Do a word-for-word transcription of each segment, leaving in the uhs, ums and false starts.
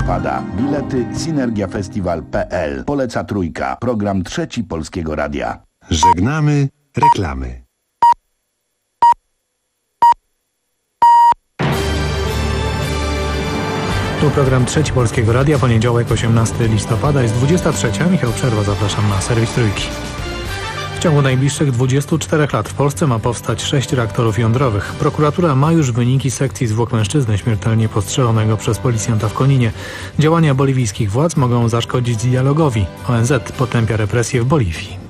listopada. Bilety synergiafestiwal kropka p l. Poleca Trójka. Program Trzeci Polskiego Radia. Żegnamy reklamy. Tu program Trzeci Polskiego Radia, poniedziałek osiemnastego listopada, jest dwudziesta trzecia. Michał Przerwa, zapraszam na serwis Trójki. W ciągu najbliższych dwudziestu czterech lat w Polsce ma powstać sześć reaktorów jądrowych. Prokuratura ma już wyniki sekcji zwłok mężczyzny śmiertelnie postrzelonego przez policjanta w Koninie. Działania boliwijskich władz mogą zaszkodzić dialogowi. O N Z potępia represje w Boliwii.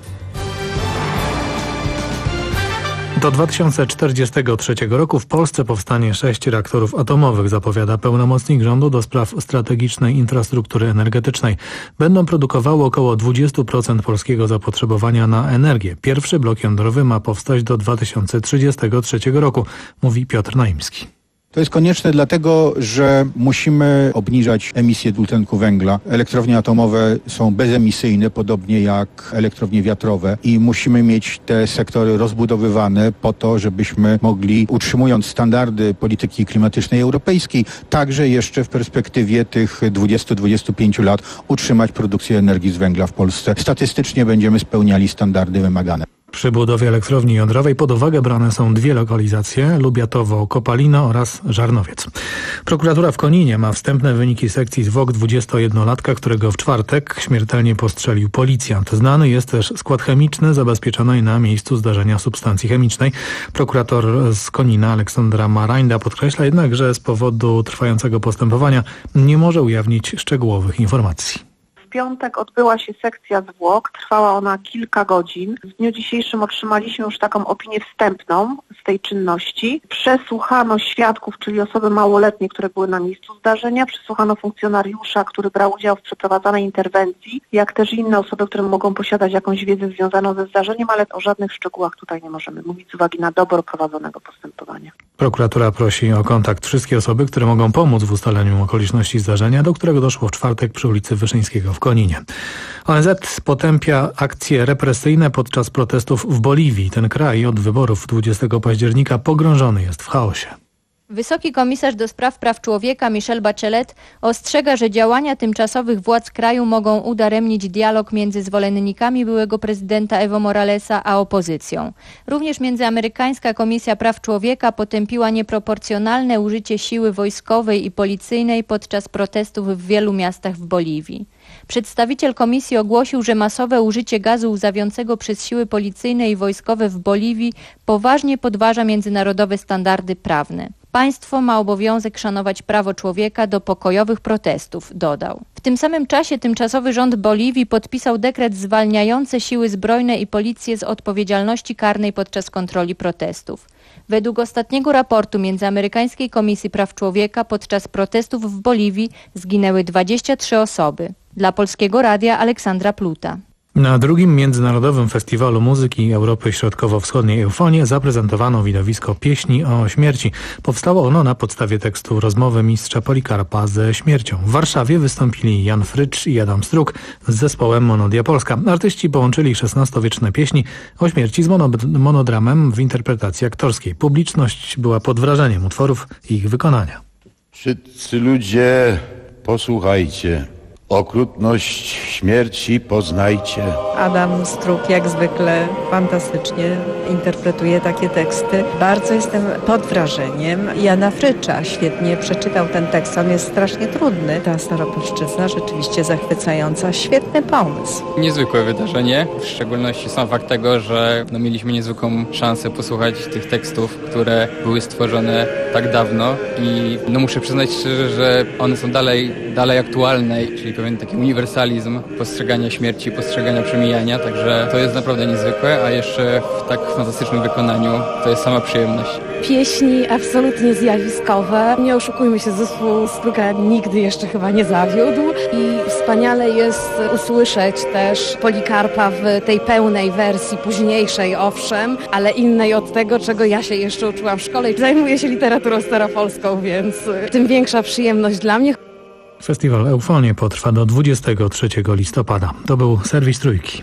Do dwa tysiące czterdziestego trzeciego roku w Polsce powstanie sześć reaktorów atomowych, zapowiada pełnomocnik rządu do spraw strategicznej infrastruktury energetycznej. Będą produkowały około dwadzieścia procent polskiego zapotrzebowania na energię. Pierwszy blok jądrowy ma powstać do dwa tysiące trzydziestego trzeciego roku, mówi Piotr Naimski. To jest konieczne dlatego, że musimy obniżać emisję dwutlenku węgla. Elektrownie atomowe są bezemisyjne, podobnie jak elektrownie wiatrowe i musimy mieć te sektory rozbudowywane po to, żebyśmy mogli, utrzymując standardy polityki klimatycznej europejskiej, także jeszcze w perspektywie tych dwudziestu do dwudziestu pięciu lat utrzymać produkcję energii z węgla w Polsce. Statystycznie będziemy spełniali standardy wymagane. Przy budowie elektrowni jądrowej pod uwagę brane są dwie lokalizacje: Lubiatowo-Kopalino oraz Żarnowiec. Prokuratura w Koninie ma wstępne wyniki sekcji zwłok dwudziestojednolatka, którego w czwartek śmiertelnie postrzelił policjant. Znany jest też skład chemiczny zabezpieczonej na miejscu zdarzenia substancji chemicznej. Prokurator z Konina Aleksandra Marajnda podkreśla jednak, że z powodu trwającego postępowania nie może ujawnić szczegółowych informacji. W piątek odbyła się sekcja zwłok, trwała ona kilka godzin. W dniu dzisiejszym otrzymaliśmy już taką opinię wstępną z tej czynności. Przesłuchano świadków, czyli osoby małoletnie, które były na miejscu zdarzenia. Przesłuchano funkcjonariusza, który brał udział w przeprowadzanej interwencji, jak też inne osoby, które mogą posiadać jakąś wiedzę związaną ze zdarzeniem, ale o żadnych szczegółach tutaj nie możemy mówić z uwagi na dobór prowadzonego postępowania. Prokuratura prosi o kontakt wszystkie osoby, które mogą pomóc w ustaleniu okoliczności zdarzenia, do którego doszło w czwartek przy ulicy Wyszyńskiego w Koninie. O N Z potępia akcje represyjne podczas protestów w Boliwii. Ten kraj od wyborów dwudziestego października pogrążony jest w chaosie. Wysoki komisarz do spraw praw człowieka Michelle Bachelet ostrzega, że działania tymczasowych władz kraju mogą udaremnić dialog między zwolennikami byłego prezydenta Evo Moralesa a opozycją. Również Międzyamerykańska Komisja Praw Człowieka potępiła nieproporcjonalne użycie siły wojskowej i policyjnej podczas protestów w wielu miastach w Boliwii. Przedstawiciel komisji ogłosił, że masowe użycie gazu łzawiącego przez siły policyjne i wojskowe w Boliwii poważnie podważa międzynarodowe standardy prawne. Państwo ma obowiązek szanować prawo człowieka do pokojowych protestów, dodał. W tym samym czasie tymczasowy rząd Boliwii podpisał dekret zwalniający siły zbrojne i policję z odpowiedzialności karnej podczas kontroli protestów. Według ostatniego raportu Międzyamerykańskiej Komisji Praw Człowieka podczas protestów w Boliwii zginęły dwadzieścia trzy osoby. Dla Polskiego Radia Aleksandra Pluta. Na drugim Międzynarodowym Festiwalu Muzyki Europy Środkowo-Wschodniej Eufonie zaprezentowano widowisko Pieśni o śmierci. Powstało ono na podstawie tekstu rozmowy mistrza Polikarpa ze śmiercią. W Warszawie wystąpili Jan Frycz i Adam Struk z zespołem Monodia Polska. Artyści połączyli szesnastowieczne pieśni o śmierci z monodramem w interpretacji aktorskiej. Publiczność była pod wrażeniem utworów i ich wykonania. Wszyscy ludzie, posłuchajcie. Okrutność śmierci poznajcie. Adam Struk jak zwykle fantastycznie interpretuje takie teksty. Bardzo jestem pod wrażeniem Jana Frycza. Świetnie przeczytał ten tekst. On jest strasznie trudny. Ta Staropolszczyzna rzeczywiście zachwycająca. Świetny pomysł. Niezwykłe wydarzenie. W szczególności sam fakt tego, że no, mieliśmy niezwykłą szansę posłuchać tych tekstów, które były stworzone tak dawno i no, muszę przyznać szczerze, że one są dalej, dalej aktualne, czyli pewien taki uniwersalizm postrzegania śmierci, postrzegania przemijania, także to jest naprawdę niezwykłe, a jeszcze w tak fantastycznym wykonaniu to jest sama przyjemność. Pieśni absolutnie zjawiskowe. Nie oszukujmy się, zespół Struka nigdy jeszcze chyba nie zawiódł i wspaniale jest usłyszeć też Polikarpa w tej pełnej wersji, późniejszej owszem, ale innej od tego, czego ja się jeszcze uczyłam w szkole. Zajmuję się literaturą staropolską, więc tym większa przyjemność dla mnie. Festiwal Eufonie potrwa do dwudziestego trzeciego listopada. To był serwis Trójki.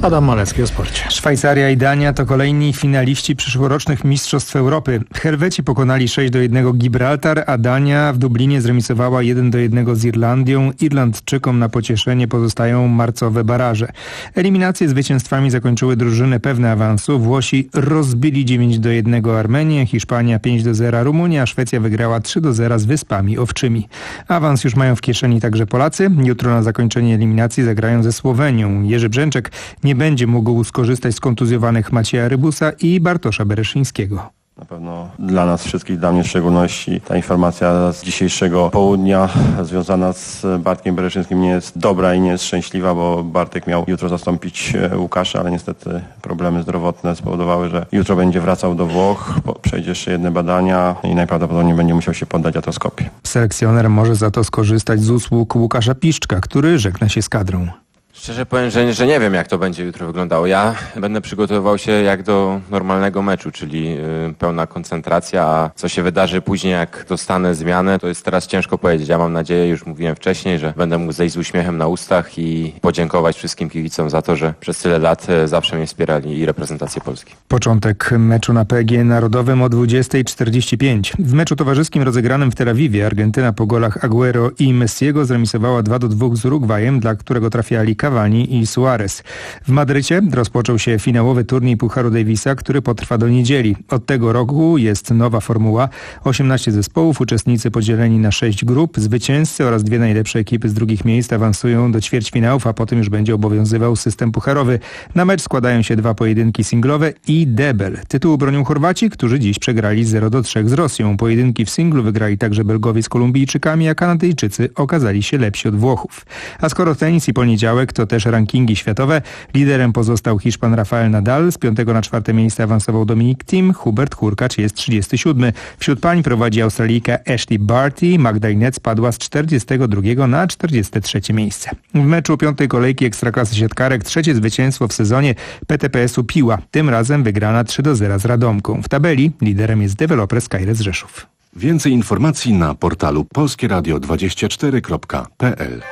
Adam Malecki o sporcie. Szwajcaria i Dania to kolejni finaliści przyszłorocznych Mistrzostw Europy. Helweci pokonali sześć do jednego Gibraltar, a Dania w Dublinie zremisowała jeden do jednego z Irlandią. Irlandczykom na pocieszenie pozostają marcowe baraże. Eliminacje zwycięstwami zakończyły drużyny pewne awansu. Włosi rozbili dziewięć do jednego Armenię, Hiszpania pięć do zera Rumunia, a Szwecja wygrała trzy do zera z Wyspami Owczymi. Awans już mają w kieszeni także Polacy. Jutro na zakończenie eliminacji zagrają ze Słowenią. Jerzy Brzęczek nie będzie mógł skorzystać z kontuzjowanych Macieja Rybusa i Bartosza Bereszyńskiego. Na pewno dla nas wszystkich, dla mnie w szczególności, ta informacja z dzisiejszego południa związana z Bartkiem Bereszyńskim nie jest dobra i nie jest szczęśliwa, bo Bartek miał jutro zastąpić Łukasza, ale niestety problemy zdrowotne spowodowały, że jutro będzie wracał do Włoch, przejdzie jeszcze jedne badania i najprawdopodobniej będzie musiał się poddać atroskopii. Selekcjoner może za to skorzystać z usług Łukasza Piszczka, który żegna się z kadrą. Szczerze powiem, że, że nie wiem, jak to będzie jutro wyglądało. Ja będę przygotowywał się jak do normalnego meczu, czyli y, pełna koncentracja, a co się wydarzy później, jak dostanę zmianę, to jest teraz ciężko powiedzieć. Ja mam nadzieję, już mówiłem wcześniej, że będę mógł zejść z uśmiechem na ustach i podziękować wszystkim kibicom za to, że przez tyle lat zawsze mnie wspierali i reprezentację Polski. Początek meczu na P G Narodowym o dwudziesta czterdzieści pięć. W meczu towarzyskim rozegranym w Tel Awiwie Argentyna po golach Agüero i Messiego zremisowała dwa do dwóch z Urugwajem, dla którego trafiali Cavani i Suarez. W Madrycie rozpoczął się finałowy turniej Pucharu Davisa, który potrwa do niedzieli. Od tego roku jest nowa formuła. osiemnaście zespołów, uczestnicy podzieleni na sześć grup, zwycięzcy oraz dwie najlepsze ekipy z drugich miejsc awansują do ćwierćfinałów, a potem już będzie obowiązywał system pucharowy. Na mecz składają się dwa pojedynki singlowe i debel. Tytuł bronią Chorwaci, którzy dziś przegrali zero do trzech z Rosją. Pojedynki w singlu wygrali także Belgowie z Kolumbijczykami, a Kanadyjczycy okazali się lepsi od Włochów. A skoro tenis i poniedziałek, to też rankingi światowe. Liderem pozostał Hiszpan Rafael Nadal. Z piątego na czwarte miejsce awansował Dominik Thiem. Hubert Hurkacz jest trzydziesty siódmy. Wśród pań prowadzi Australijka Ashley Barty. Magda Inec spadła z czterdziestego drugiego na czterdzieste trzecie miejsce. W meczu piątej kolejki Ekstraklasy Siatkarek trzecie zwycięstwo w sezonie P T P S-u Piła. Tym razem wygrana trzy do zera z Radomką. W tabeli liderem jest deweloper Skyres Rzeszów. Więcej informacji na portalu polskie radio dwadzieścia cztery kropka p l.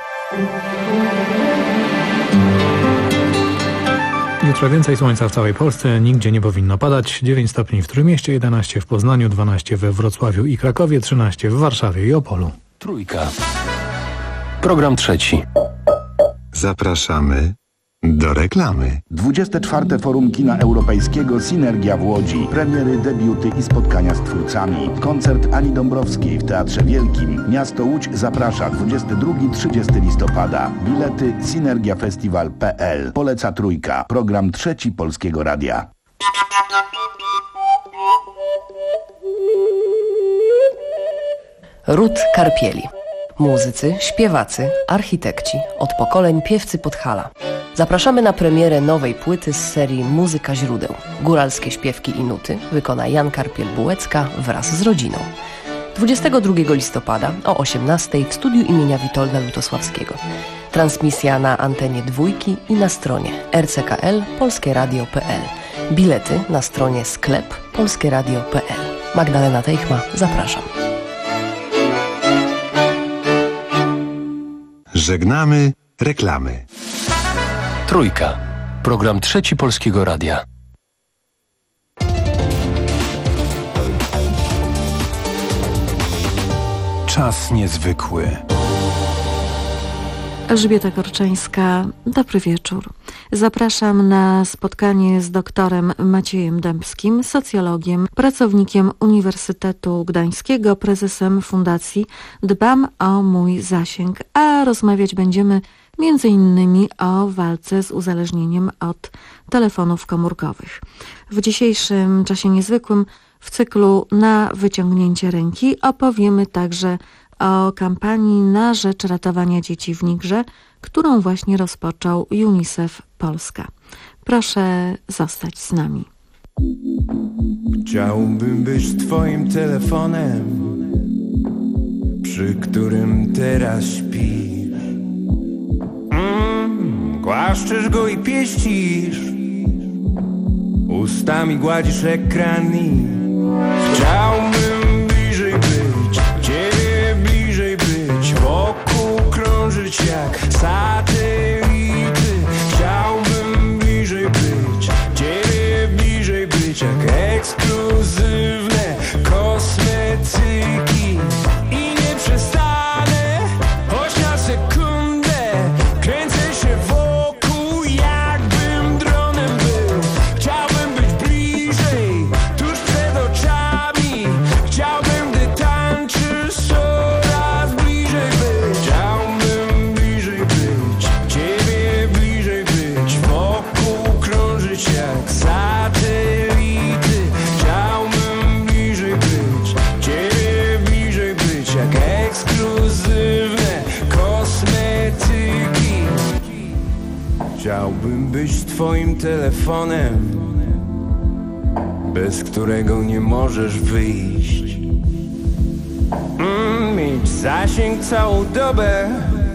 Jutro więcej słońca w całej Polsce, nigdzie nie powinno padać. dziewięć stopni w Trójmieście, jedenaście w Poznaniu, dwanaście we Wrocławiu i Krakowie, trzynaście w Warszawie i Opolu. Trójka. Program trzeci. Zapraszamy do reklamy. dwudzieste czwarte Forum Kina Europejskiego Synergia w Łodzi. Premiery, debiuty i spotkania z twórcami. Koncert Ani Dąbrowskiej w Teatrze Wielkim. Miasto Łódź zaprasza dwudziestego drugiego do trzydziestego listopada. Bilety synergia festiwal kropka p l. Poleca Trójka. Program trzeci Polskiego Radia. Ród Karpieli. Muzycy, śpiewacy, architekci, od pokoleń piewcy Podhala. Zapraszamy na premierę nowej płyty z serii Muzyka źródeł. Góralskie śpiewki i nuty wykona Jan Karpiel-Bułecka wraz z rodziną. dwudziestego drugiego listopada o osiemnastej w studiu imienia Witolda Lutosławskiego. Transmisja na antenie dwójki i na stronie r c k l polskie radio kropka p l. Bilety na stronie sklep polskie radio kropka p l. Magdalena Teichma, zapraszam. Żegnamy reklamy. Trójka. Program trzeci Polskiego Radia. Czas niezwykły. Elżbieta Korczańska, dobry wieczór. Zapraszam na spotkanie z doktorem Maciejem Dębskim, socjologiem, pracownikiem Uniwersytetu Gdańskiego, prezesem Fundacji Dbam o mój zasięg, a rozmawiać będziemy między innymi o walce z uzależnieniem od telefonów komórkowych. W dzisiejszym czasie niezwykłym w cyklu Na wyciągnięcie ręki opowiemy także o kampanii na rzecz ratowania dzieci w Nigrze, którą właśnie rozpoczął UNICEF Polska. Proszę zostać z nami. Chciałbym być twoim telefonem, przy którym teraz śpisz. Mm, głaszczesz go i pieścisz, ustami gładzisz ekran i chciałbym bliżej być, ciebie bliżej być, wokół krążyć jak satelity. Chciałbym bliżej swoim telefonem, bez którego nie możesz wyjść. Mm, mieć zasięg całą dobę.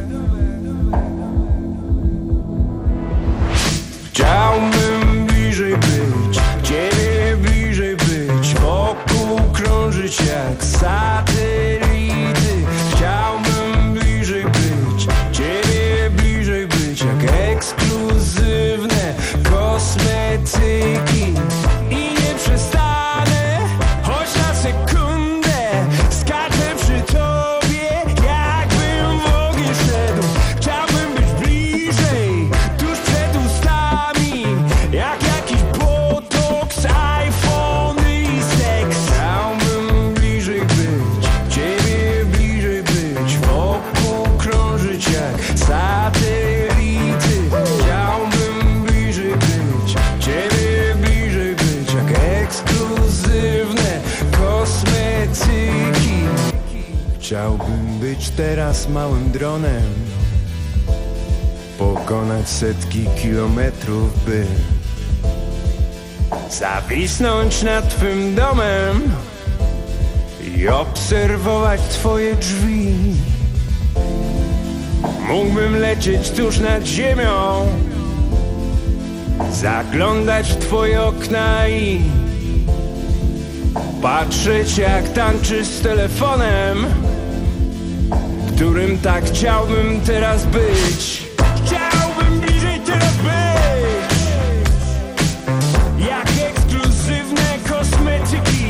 Chciałbym bliżej być, ciebie bliżej być, wokół krążyć jak satelity. Chciałbym bliżej być, ciebie bliżej być, jak ekskluzywne kosmetyki. I nie przestanę, choć na sekundę skaczę przy tobie, jakbym w ogień szedł. Chciałbym być bliżej, tuż przed ustami, jak jakiś botoks, iPhony i seks. Chciałbym bliżej być, ciebie bliżej być, wokół krążyć jak satelity. Chciałbym bliżej być, ciebie bliżej być, jak ekskluzywne kosmetyki. Chciałbym być teraz małym dronem, pokonać setki kilometrów, by zawisnąć nad twym domem i obserwować twoje drzwi. Mógłbym lecieć tuż nad ziemią, zaglądać w twoje okna i patrzeć, jak tańczysz z telefonem, którym tak chciałbym teraz być. Chciałbym bliżej teraz być, jak ekskluzywne kosmetyki.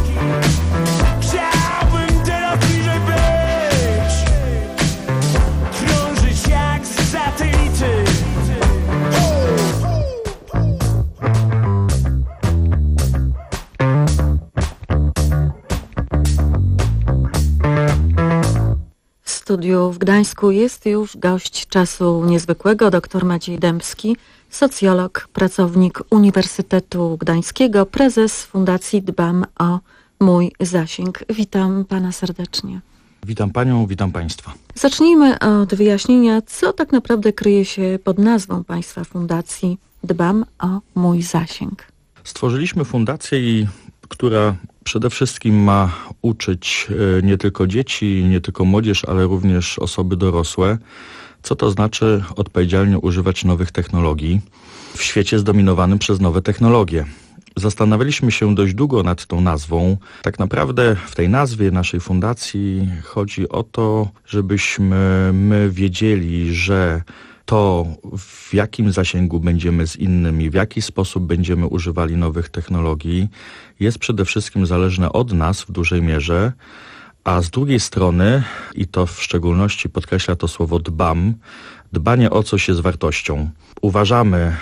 Chciałbym teraz bliżej być, krążyć jak satelity. W studiu w Gdańsku jest już gość Czasu Niezwykłego, dr Maciej Dębski, socjolog, pracownik Uniwersytetu Gdańskiego, prezes Fundacji Dbam o Mój Zasięg. Witam pana serdecznie. Witam panią, witam państwa. Zacznijmy od wyjaśnienia, co tak naprawdę kryje się pod nazwą państwa fundacji Dbam o Mój Zasięg. Stworzyliśmy fundację, która przede wszystkim ma uczyć nie tylko dzieci, nie tylko młodzież, ale również osoby dorosłe, co to znaczy odpowiedzialnie używać nowych technologii w świecie zdominowanym przez nowe technologie. Zastanawialiśmy się dość długo nad tą nazwą. Tak naprawdę w tej nazwie naszej fundacji chodzi o to, żebyśmy my wiedzieli, że to, w jakim zasięgu będziemy z innymi, w jaki sposób będziemy używali nowych technologii, jest przede wszystkim zależne od nas w dużej mierze, a z drugiej strony, i to w szczególności podkreśla to słowo dbam, dbanie o coś jest wartością. Uważamy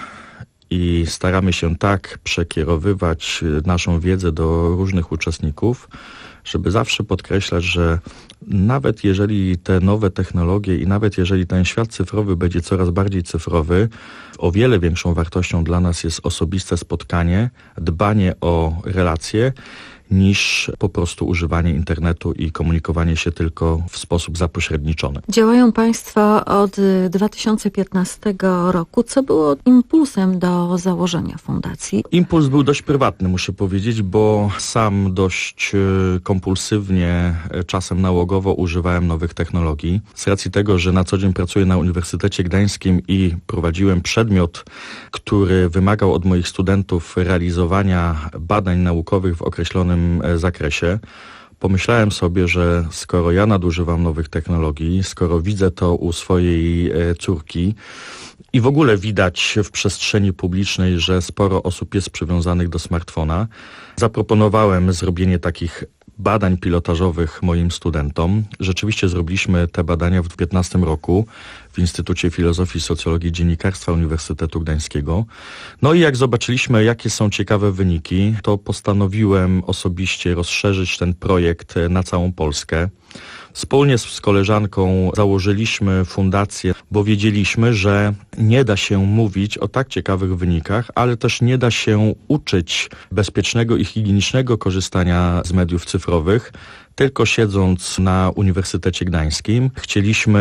i staramy się tak przekierowywać naszą wiedzę do różnych uczestników, żeby zawsze podkreślać, że nawet jeżeli te nowe technologie i nawet jeżeli ten świat cyfrowy będzie coraz bardziej cyfrowy, o wiele większą wartością dla nas jest osobiste spotkanie, dbanie o relacje, niż po prostu używanie internetu i komunikowanie się tylko w sposób zapośredniczony. Działają państwo od dwa tysiące piętnastego roku. Co było impulsem do założenia fundacji? Impuls był dość prywatny, muszę powiedzieć, bo sam dość kompulsywnie, czasem nałogowo używałem nowych technologii. Z racji tego, że na co dzień pracuję na Uniwersytecie Gdańskim i prowadziłem przedmiot, który wymagał od moich studentów realizowania badań naukowych w określonym zakresie, pomyślałem sobie, że skoro ja nadużywam nowych technologii, skoro widzę to u swojej córki i w ogóle widać w przestrzeni publicznej, że sporo osób jest przywiązanych do smartfona, zaproponowałem zrobienie takich badań pilotażowych moim studentom. Rzeczywiście zrobiliśmy te badania w dwa tysiące piętnastym roku w Instytucie Filozofii i Socjologii i Dziennikarstwa Uniwersytetu Gdańskiego. No i jak zobaczyliśmy, jakie są ciekawe wyniki, to postanowiłem osobiście rozszerzyć ten projekt na całą Polskę. Wspólnie z koleżanką założyliśmy fundację, bo wiedzieliśmy, że nie da się mówić o tak ciekawych wynikach, ale też nie da się uczyć bezpiecznego i higienicznego korzystania z mediów cyfrowych, tylko siedząc na Uniwersytecie Gdańskim. Chcieliśmy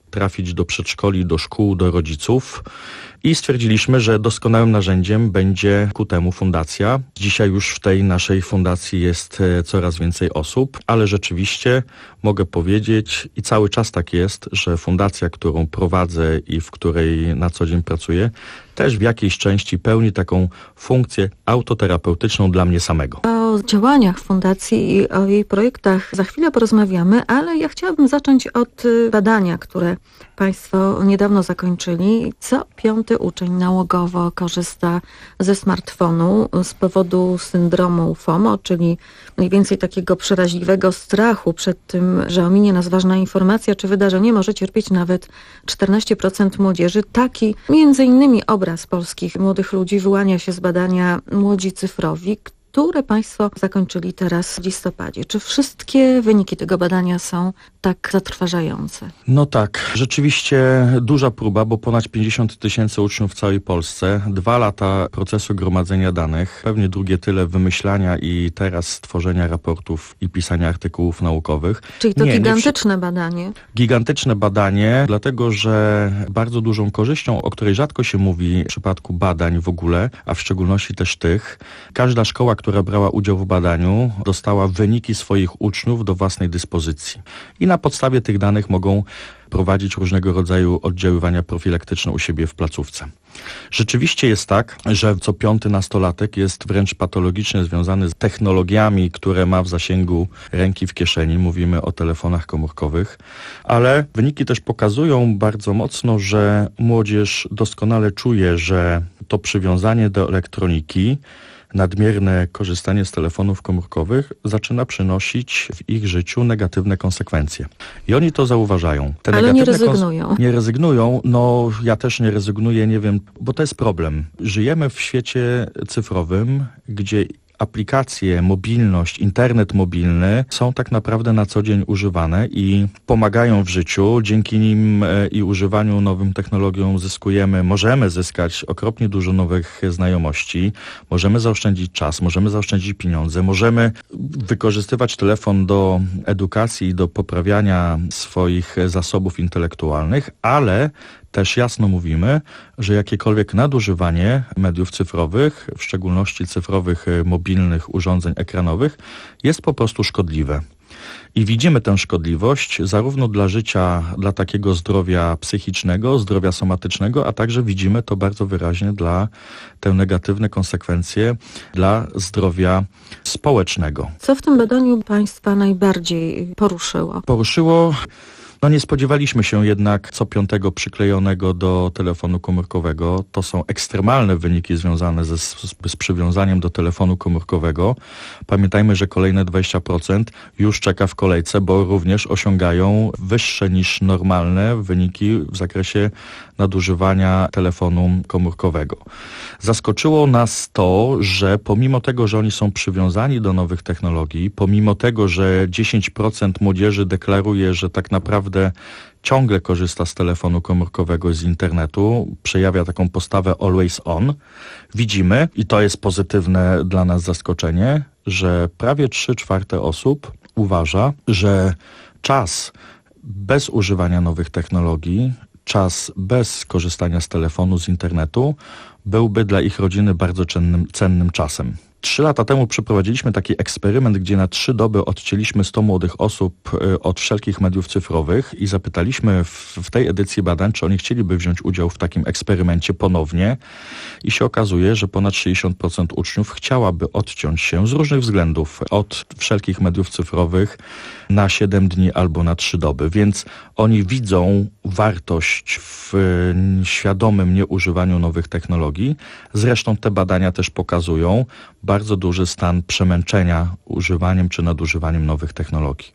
trafić do przedszkoli, do szkół, do rodziców. I stwierdziliśmy, że doskonałym narzędziem będzie ku temu fundacja. Dzisiaj już w tej naszej fundacji jest coraz więcej osób, ale rzeczywiście mogę powiedzieć i cały czas tak jest, że fundacja, którą prowadzę i w której na co dzień pracuję, też w jakiejś części pełni taką funkcję autoterapeutyczną dla mnie samego. O działaniach fundacji i o jej projektach za chwilę porozmawiamy, ale ja chciałabym zacząć od badania, które Państwo niedawno zakończyli. Co piąty uczeń nałogowo korzysta ze smartfonu z powodu syndromu FOMO, czyli mniej więcej takiego przeraźliwego strachu przed tym, że ominie nas ważna informacja czy wydarzenie, może cierpieć nawet czternaście procent młodzieży. Taki między innymi obraz polskich młodych ludzi wyłania się z badania Młodzi Cyfrowi, które Państwo zakończyli teraz w listopadzie. Czy wszystkie wyniki tego badania są tak zatrważające? No tak, rzeczywiście duża próba, bo ponad pięćdziesiąt tysięcy uczniów w całej Polsce, dwa lata procesu gromadzenia danych, pewnie drugie tyle wymyślania i teraz stworzenia raportów i pisania artykułów naukowych. Czyli to nie, gigantyczne nie wszy... badanie. Gigantyczne badanie, dlatego że bardzo dużą korzyścią, o której rzadko się mówi w przypadku badań w ogóle, a w szczególności też tych, każda szkoła, która brała udział w badaniu, dostała wyniki swoich uczniów do własnej dyspozycji. I na podstawie tych danych mogą prowadzić różnego rodzaju oddziaływania profilaktyczne u siebie w placówce. Rzeczywiście jest tak, że co piąty nastolatek jest wręcz patologicznie związany z technologiami, które ma w zasięgu ręki, w kieszeni. Mówimy o telefonach komórkowych, ale wyniki też pokazują bardzo mocno, że młodzież doskonale czuje, że to przywiązanie do elektroniki, nadmierne korzystanie z telefonów komórkowych zaczyna przynosić w ich życiu negatywne konsekwencje. I oni to zauważają. Te Ale nie rezygnują. Nie rezygnują. No ja też nie rezygnuję, nie wiem, bo to jest problem. Żyjemy w świecie cyfrowym, gdzie aplikacje, mobilność, internet mobilny są tak naprawdę na co dzień używane i pomagają w życiu. Dzięki nim i używaniu nowym technologiom zyskujemy, możemy zyskać okropnie dużo nowych znajomości, możemy zaoszczędzić czas, możemy zaoszczędzić pieniądze, możemy wykorzystywać telefon do edukacji, do poprawiania swoich zasobów intelektualnych, ale też jasno mówimy, że jakiekolwiek nadużywanie mediów cyfrowych, w szczególności cyfrowych, mobilnych urządzeń ekranowych, jest po prostu szkodliwe. I widzimy tę szkodliwość zarówno dla życia, dla takiego zdrowia psychicznego, zdrowia somatycznego, a także widzimy to bardzo wyraźnie dla te negatywne konsekwencje dla zdrowia społecznego. Co w tym badaniu Państwa najbardziej poruszyło? Poruszyło... No nie spodziewaliśmy się jednak co piątego przyklejonego do telefonu komórkowego. To są ekstremalne wyniki związane ze, z, z przywiązaniem do telefonu komórkowego. Pamiętajmy, że kolejne dwadzieścia procent już czeka w kolejce, bo również osiągają wyższe niż normalne wyniki w zakresie nadużywania telefonu komórkowego. Zaskoczyło nas to, że pomimo tego, że oni są przywiązani do nowych technologii, pomimo tego, że dziesięć procent młodzieży deklaruje, że tak naprawdę ciągle korzysta z telefonu komórkowego, z internetu, przejawia taką postawę always on, widzimy, i to jest pozytywne dla nas zaskoczenie, że prawie trzy czwarte osób uważa, że czas bez używania nowych technologii, czas bez korzystania z telefonu, z internetu byłby dla ich rodziny bardzo cennym, cennym czasem. Trzy lata temu przeprowadziliśmy taki eksperyment, gdzie na trzy doby odcięliśmy sto młodych osób od wszelkich mediów cyfrowych i zapytaliśmy w, w tej edycji badań, czy oni chcieliby wziąć udział w takim eksperymencie ponownie. I się okazuje, że ponad sześćdziesiąt procent uczniów chciałaby odciąć się z różnych względów od wszelkich mediów cyfrowych na siedem dni albo na trzy doby. Więc oni widzą wartość w świadomym nieużywaniu nowych technologii. Zresztą te badania też pokazują bardzo duży stan przemęczenia używaniem czy nadużywaniem nowych technologii.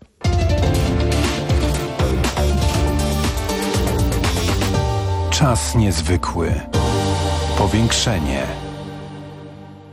Czas niezwykły. Powiększenie.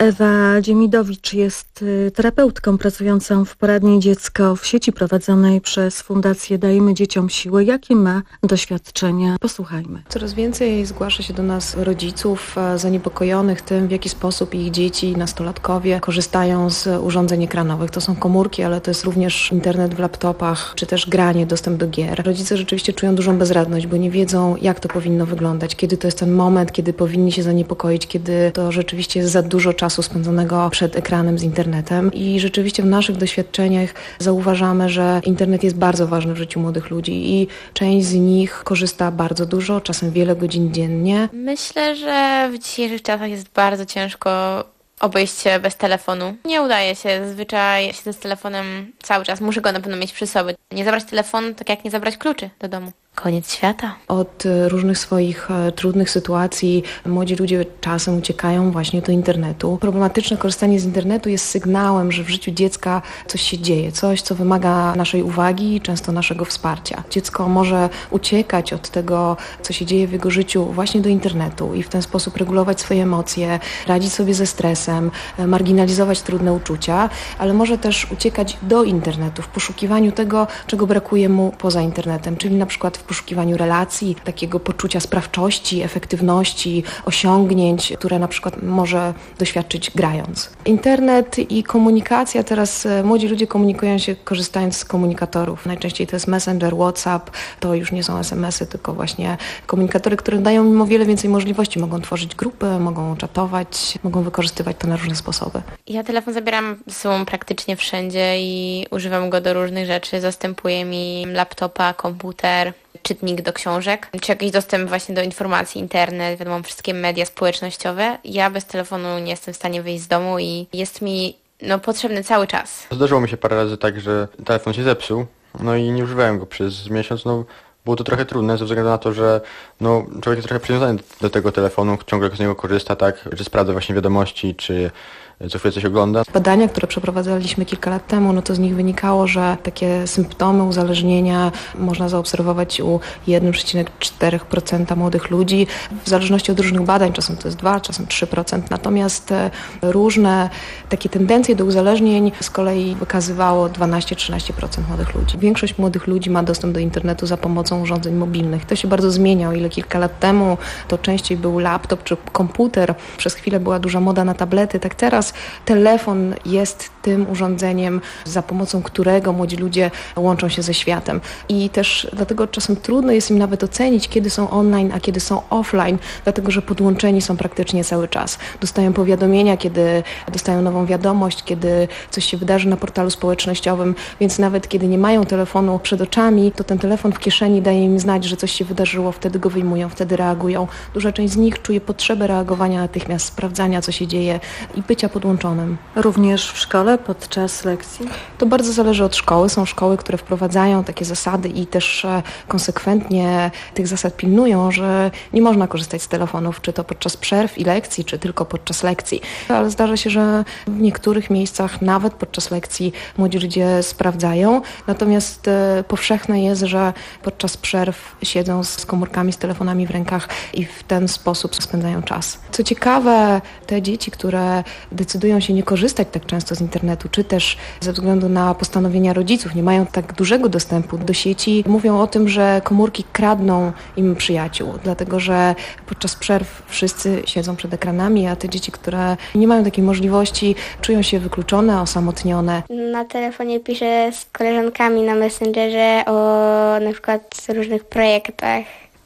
Ewa Dziemidowicz jest terapeutką pracującą w poradni Dziecko w sieci prowadzonej przez Fundację Dajmy Dzieciom Siłę. Jakie ma doświadczenia? Posłuchajmy. Coraz więcej zgłasza się do nas rodziców zaniepokojonych tym, w jaki sposób ich dzieci, nastolatkowie korzystają z urządzeń ekranowych. To są komórki, ale to jest również internet w laptopach, czy też granie, dostęp do gier. Rodzice rzeczywiście czują dużą bezradność, bo nie wiedzą, jak to powinno wyglądać, kiedy to jest ten moment, kiedy powinni się zaniepokoić, kiedy to rzeczywiście jest za dużo czasu spędzonego przed ekranem z internetem. I rzeczywiście w naszych doświadczeniach zauważamy, że internet jest bardzo ważny w życiu młodych ludzi i część z nich korzysta bardzo dużo, czasem wiele godzin dziennie. Myślę, że w dzisiejszych czasach jest bardzo ciężko obejść się bez telefonu. Nie udaje się, zazwyczaj siedzę z telefonem cały czas, muszę go na pewno mieć przy sobie. Nie zabrać telefonu, tak jak nie zabrać kluczy do domu. Koniec świata. Od różnych swoich trudnych sytuacji młodzi ludzie czasem uciekają właśnie do internetu. Problematyczne korzystanie z internetu jest sygnałem, że w życiu dziecka coś się dzieje, coś, co wymaga naszej uwagi i często naszego wsparcia. Dziecko może uciekać od tego, co się dzieje w jego życiu właśnie do internetu i w ten sposób regulować swoje emocje, radzić sobie ze stresem, marginalizować trudne uczucia, ale może też uciekać do internetu w poszukiwaniu tego, czego brakuje mu poza internetem, czyli na przykład w poszukiwaniu relacji, takiego poczucia sprawczości, efektywności, osiągnięć, które na przykład może doświadczyć grając. Internet i komunikacja, teraz młodzi ludzie komunikują się korzystając z komunikatorów. Najczęściej to jest Messenger, WhatsApp, to już nie są es em esy, tylko właśnie komunikatory, które dają im o wiele więcej możliwości. Mogą tworzyć grupy, mogą czatować, mogą wykorzystywać to na różne sposoby. Ja telefon zabieram ze sobą praktycznie wszędzie i używam go do różnych rzeczy. Zastępuje mi laptopa, komputer, czytnik do książek, czy jakiś dostęp właśnie do informacji, internet, wiadomo, wszystkie media społecznościowe. Ja bez telefonu nie jestem w stanie wyjść z domu i jest mi no, potrzebny cały czas. Zdarzyło mi się parę razy tak, że telefon się zepsuł, no i nie używałem go przez miesiąc, no było to trochę trudne ze względu na to, że no, człowiek jest trochę przywiązany do tego telefonu, ciągle z niego korzysta, tak, że sprawdza właśnie wiadomości, czy co chwilę coś ogląda. Badania, które przeprowadzaliśmy kilka lat temu, no to z nich wynikało, że takie symptomy uzależnienia można zaobserwować u jeden przecinek cztery procent młodych ludzi, w zależności od różnych badań, czasem to jest dwa, czasem trzy procent. Natomiast różne takie tendencje do uzależnień z kolei wykazywało dwanaście do trzynastu procent młodych ludzi. Większość młodych ludzi ma dostęp do internetu za pomocą urządzeń mobilnych. To się bardzo zmienia. O ile kilka lat temu to częściej był laptop czy komputer, przez chwilę była duża moda na tablety, tak teraz telefon jest tym urządzeniem, za pomocą którego młodzi ludzie łączą się ze światem. I też dlatego czasem trudno jest im nawet ocenić, kiedy są online, a kiedy są offline, dlatego że podłączeni są praktycznie cały czas. Dostają powiadomienia, kiedy dostają nową wiadomość, kiedy coś się wydarzy na portalu społecznościowym, więc nawet kiedy nie mają telefonu przed oczami, to ten telefon w kieszeni daje im znać, że coś się wydarzyło, wtedy go wyjmują, wtedy reagują. Duża część z nich czuje potrzebę reagowania natychmiast, sprawdzania, co się dzieje i bycia podłączonym. Również w szkole podczas lekcji? To bardzo zależy od szkoły. Są szkoły, które wprowadzają takie zasady i też konsekwentnie tych zasad pilnują, że nie można korzystać z telefonów, czy to podczas przerw i lekcji, czy tylko podczas lekcji. Ale zdarza się, że w niektórych miejscach nawet podczas lekcji młodzi ludzie sprawdzają. Natomiast powszechne jest, że podczas przerw siedzą z komórkami, z telefonami w rękach i w ten sposób spędzają czas. Co ciekawe, te dzieci, które decydują się nie korzystać tak często z internetu, czy też ze względu na postanowienia rodziców, nie mają tak dużego dostępu do sieci, mówią o tym, że komórki kradną im przyjaciół, dlatego że podczas przerw wszyscy siedzą przed ekranami, a te dzieci, które nie mają takiej możliwości, czują się wykluczone, osamotnione. Na telefonie piszę z koleżankami na Messengerze o na przykład różnych projektach,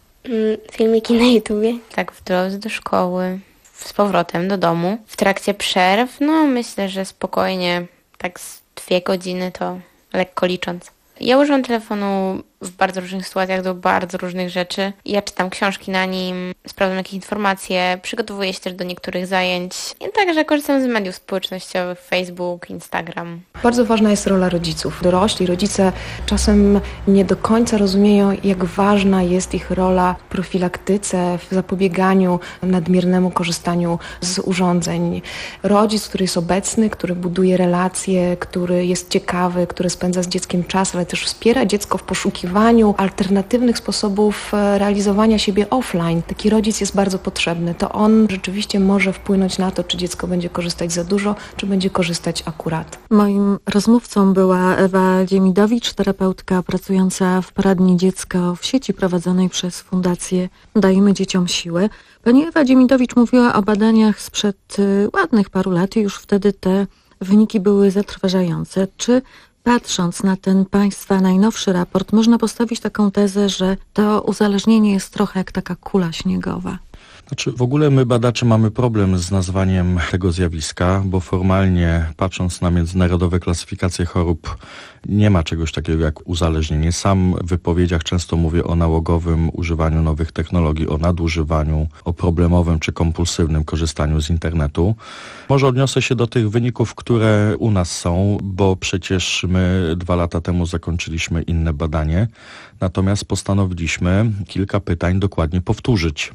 filmiki na YouTubie. Tak, w drodze do szkoły, z powrotem do domu. W trakcie przerw, no myślę, że spokojnie, tak z dwie godziny to lekko licząc. Ja używam telefonu w bardzo różnych sytuacjach do bardzo różnych rzeczy. Ja czytam książki na nim, sprawdzam jakieś informacje, przygotowuję się też do niektórych zajęć. I także korzystam z mediów społecznościowych, Facebook, Instagram. Bardzo ważna jest rola rodziców. Dorośli rodzice czasem nie do końca rozumieją, jak ważna jest ich rola w profilaktyce, w zapobieganiu nadmiernemu korzystaniu z urządzeń. Rodzic, który jest obecny, który buduje relacje, który jest ciekawy, który spędza z dzieckiem czas, ale też wspiera dziecko w poszukiwaniu poszukiwaniu alternatywnych sposobów realizowania siebie offline, taki rodzic jest bardzo potrzebny. To on rzeczywiście może wpłynąć na to, czy dziecko będzie korzystać za dużo, czy będzie korzystać akurat. Moim rozmówcą była Ewa Dziemidowicz, terapeutka pracująca w poradni Dziecko w sieci prowadzonej przez Fundację Dajmy Dzieciom Siłę. Pani Ewa Dziemidowicz mówiła o badaniach sprzed ładnych paru lat i już wtedy te wyniki były zatrważające. Czy patrząc na ten Państwa najnowszy raport, można postawić taką tezę, że to uzależnienie jest trochę jak taka kula śniegowa? Znaczy, w ogóle my badacze mamy problem z nazwaniem tego zjawiska, bo formalnie patrząc na międzynarodowe klasyfikacje chorób nie ma czegoś takiego jak uzależnienie. Sam w wypowiedziach często mówię o nałogowym używaniu nowych technologii, o nadużywaniu, o problemowym czy kompulsywnym korzystaniu z internetu. Może odniosę się do tych wyników, które u nas są, bo przecież my dwa lata temu zakończyliśmy inne badanie, natomiast postanowiliśmy kilka pytań dokładnie powtórzyć.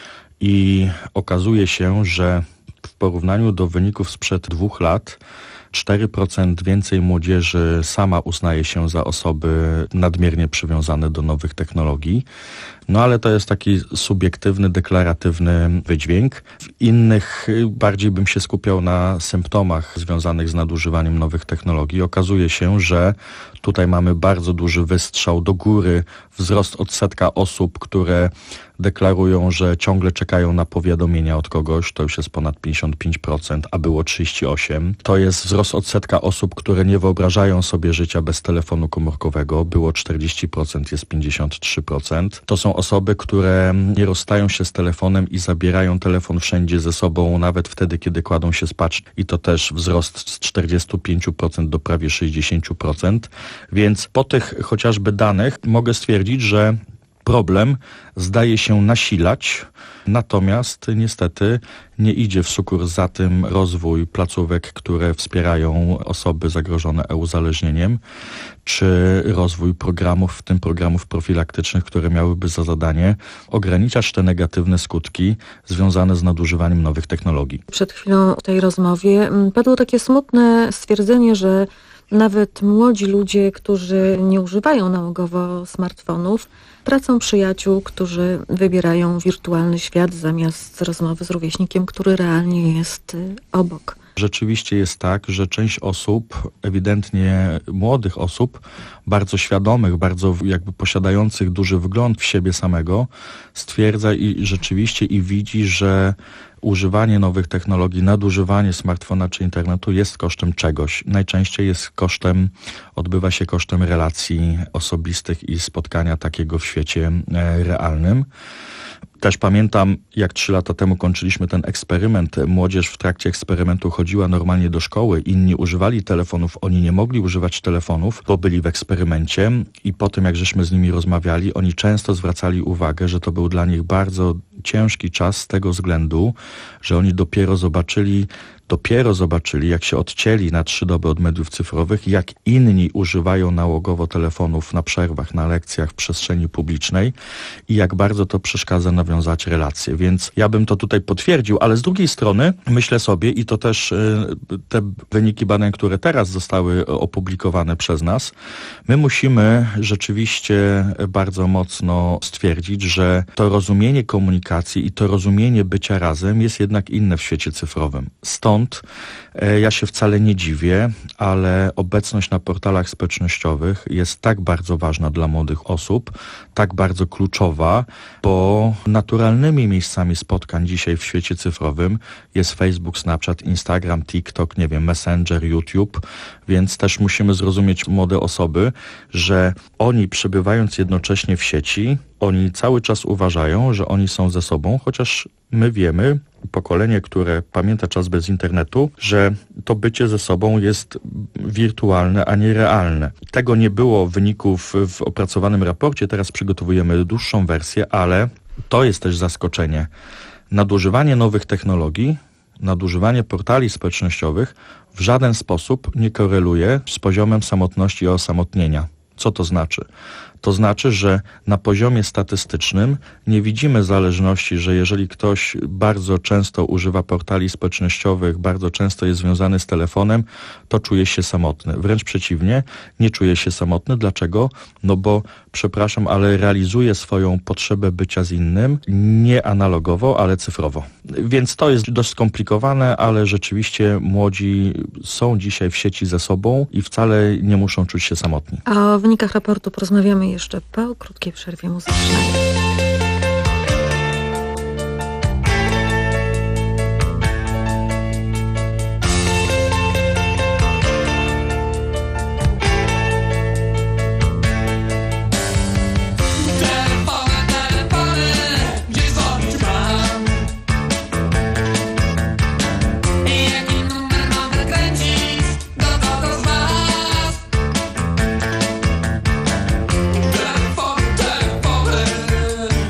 I okazuje się, że w porównaniu do wyników sprzed dwóch lat cztery procent więcej młodzieży sama uznaje się za osoby nadmiernie przywiązane do nowych technologii. No ale to jest taki subiektywny, deklaratywny wydźwięk. W innych bardziej bym się skupiał na symptomach związanych z nadużywaniem nowych technologii. Okazuje się, że tutaj mamy bardzo duży wystrzał do góry, wzrost odsetka osób, które deklarują, że ciągle czekają na powiadomienia od kogoś, to już jest ponad pięćdziesiąt pięć procent, a było trzydzieści osiem procent. To jest wzrost odsetka osób, które nie wyobrażają sobie życia bez telefonu komórkowego, było czterdzieści procent, jest pięćdziesiąt trzy procent. To są osoby, które nie rozstają się z telefonem i zabierają telefon wszędzie ze sobą, nawet wtedy, kiedy kładą się spać, i to też wzrost z czterdzieści pięć procent do prawie sześćdziesiąt procent. Więc po tych chociażby danych mogę stwierdzić, że problem zdaje się nasilać, natomiast niestety nie idzie w sukurs za tym rozwój placówek, które wspierają osoby zagrożone e-uzależnieniem, czy rozwój programów, w tym programów profilaktycznych, które miałyby za zadanie ograniczać te negatywne skutki związane z nadużywaniem nowych technologii. Przed chwilą w tej rozmowie padło takie smutne stwierdzenie, że nawet młodzi ludzie, którzy nie używają nałogowo smartfonów, tracą przyjaciół, którzy wybierają wirtualny świat zamiast rozmowy z rówieśnikiem, który realnie jest obok. Rzeczywiście jest tak, że część osób, ewidentnie młodych osób, bardzo świadomych, bardzo jakby posiadających duży wgląd w siebie samego, stwierdza i rzeczywiście i widzi, że używanie nowych technologii, nadużywanie smartfona czy internetu jest kosztem czegoś. Najczęściej jest kosztem, odbywa się kosztem relacji osobistych i spotkania takiego w świecie realnym. Też pamiętam, jak trzy lata temu kończyliśmy ten eksperyment. Młodzież w trakcie eksperymentu chodziła normalnie do szkoły, inni używali telefonów, oni nie mogli używać telefonów, bo byli w eksperymencie i po tym, jak żeśmy z nimi rozmawiali, oni często zwracali uwagę, że to był dla nich bardzo ciężki czas z tego względu, że oni dopiero zobaczyli, dopiero zobaczyli, jak się odcięli na trzy doby od mediów cyfrowych, jak inni używają nałogowo telefonów na przerwach, na lekcjach w przestrzeni publicznej i jak bardzo to przeszkadza nawiązać relacje. Więc ja bym to tutaj potwierdził, ale z drugiej strony myślę sobie, i to też te wyniki badań, które teraz zostały opublikowane przez nas, my musimy rzeczywiście bardzo mocno stwierdzić, że to rozumienie komunikacji i to rozumienie bycia razem jest jednak inne w świecie cyfrowym. Stąd ja się wcale nie dziwię, ale obecność na portalach społecznościowych jest tak bardzo ważna dla młodych osób, tak bardzo kluczowa, bo naturalnymi miejscami spotkań dzisiaj w świecie cyfrowym jest Facebook, Snapchat, Instagram, TikTok, nie wiem, Messenger, YouTube, więc też musimy zrozumieć młode osoby, że oni przebywając jednocześnie w sieci, oni cały czas uważają, że oni są ze sobą, chociaż my wiemy, pokolenie, które pamięta czas bez internetu, że to bycie ze sobą jest wirtualne, a nie realne. Tego nie było wyników w opracowanym raporcie, teraz przygotowujemy dłuższą wersję, ale to jest też zaskoczenie. Nadużywanie nowych technologii, nadużywanie portali społecznościowych w żaden sposób nie koreluje z poziomem samotności i osamotnienia. Co to znaczy? To znaczy, że na poziomie statystycznym nie widzimy zależności, że jeżeli ktoś bardzo często używa portali społecznościowych, bardzo często jest związany z telefonem, to czuje się samotny. Wręcz przeciwnie, nie czuje się samotny. Dlaczego? No bo, przepraszam, ale realizuje swoją potrzebę bycia z innym nie analogowo, ale cyfrowo. Więc to jest dość skomplikowane, ale rzeczywiście młodzi są dzisiaj w sieci ze sobą i wcale nie muszą czuć się samotni. A o wynikach raportu porozmawiamy jeszcze po krótkiej przerwie muzycznej. Telefony, telefony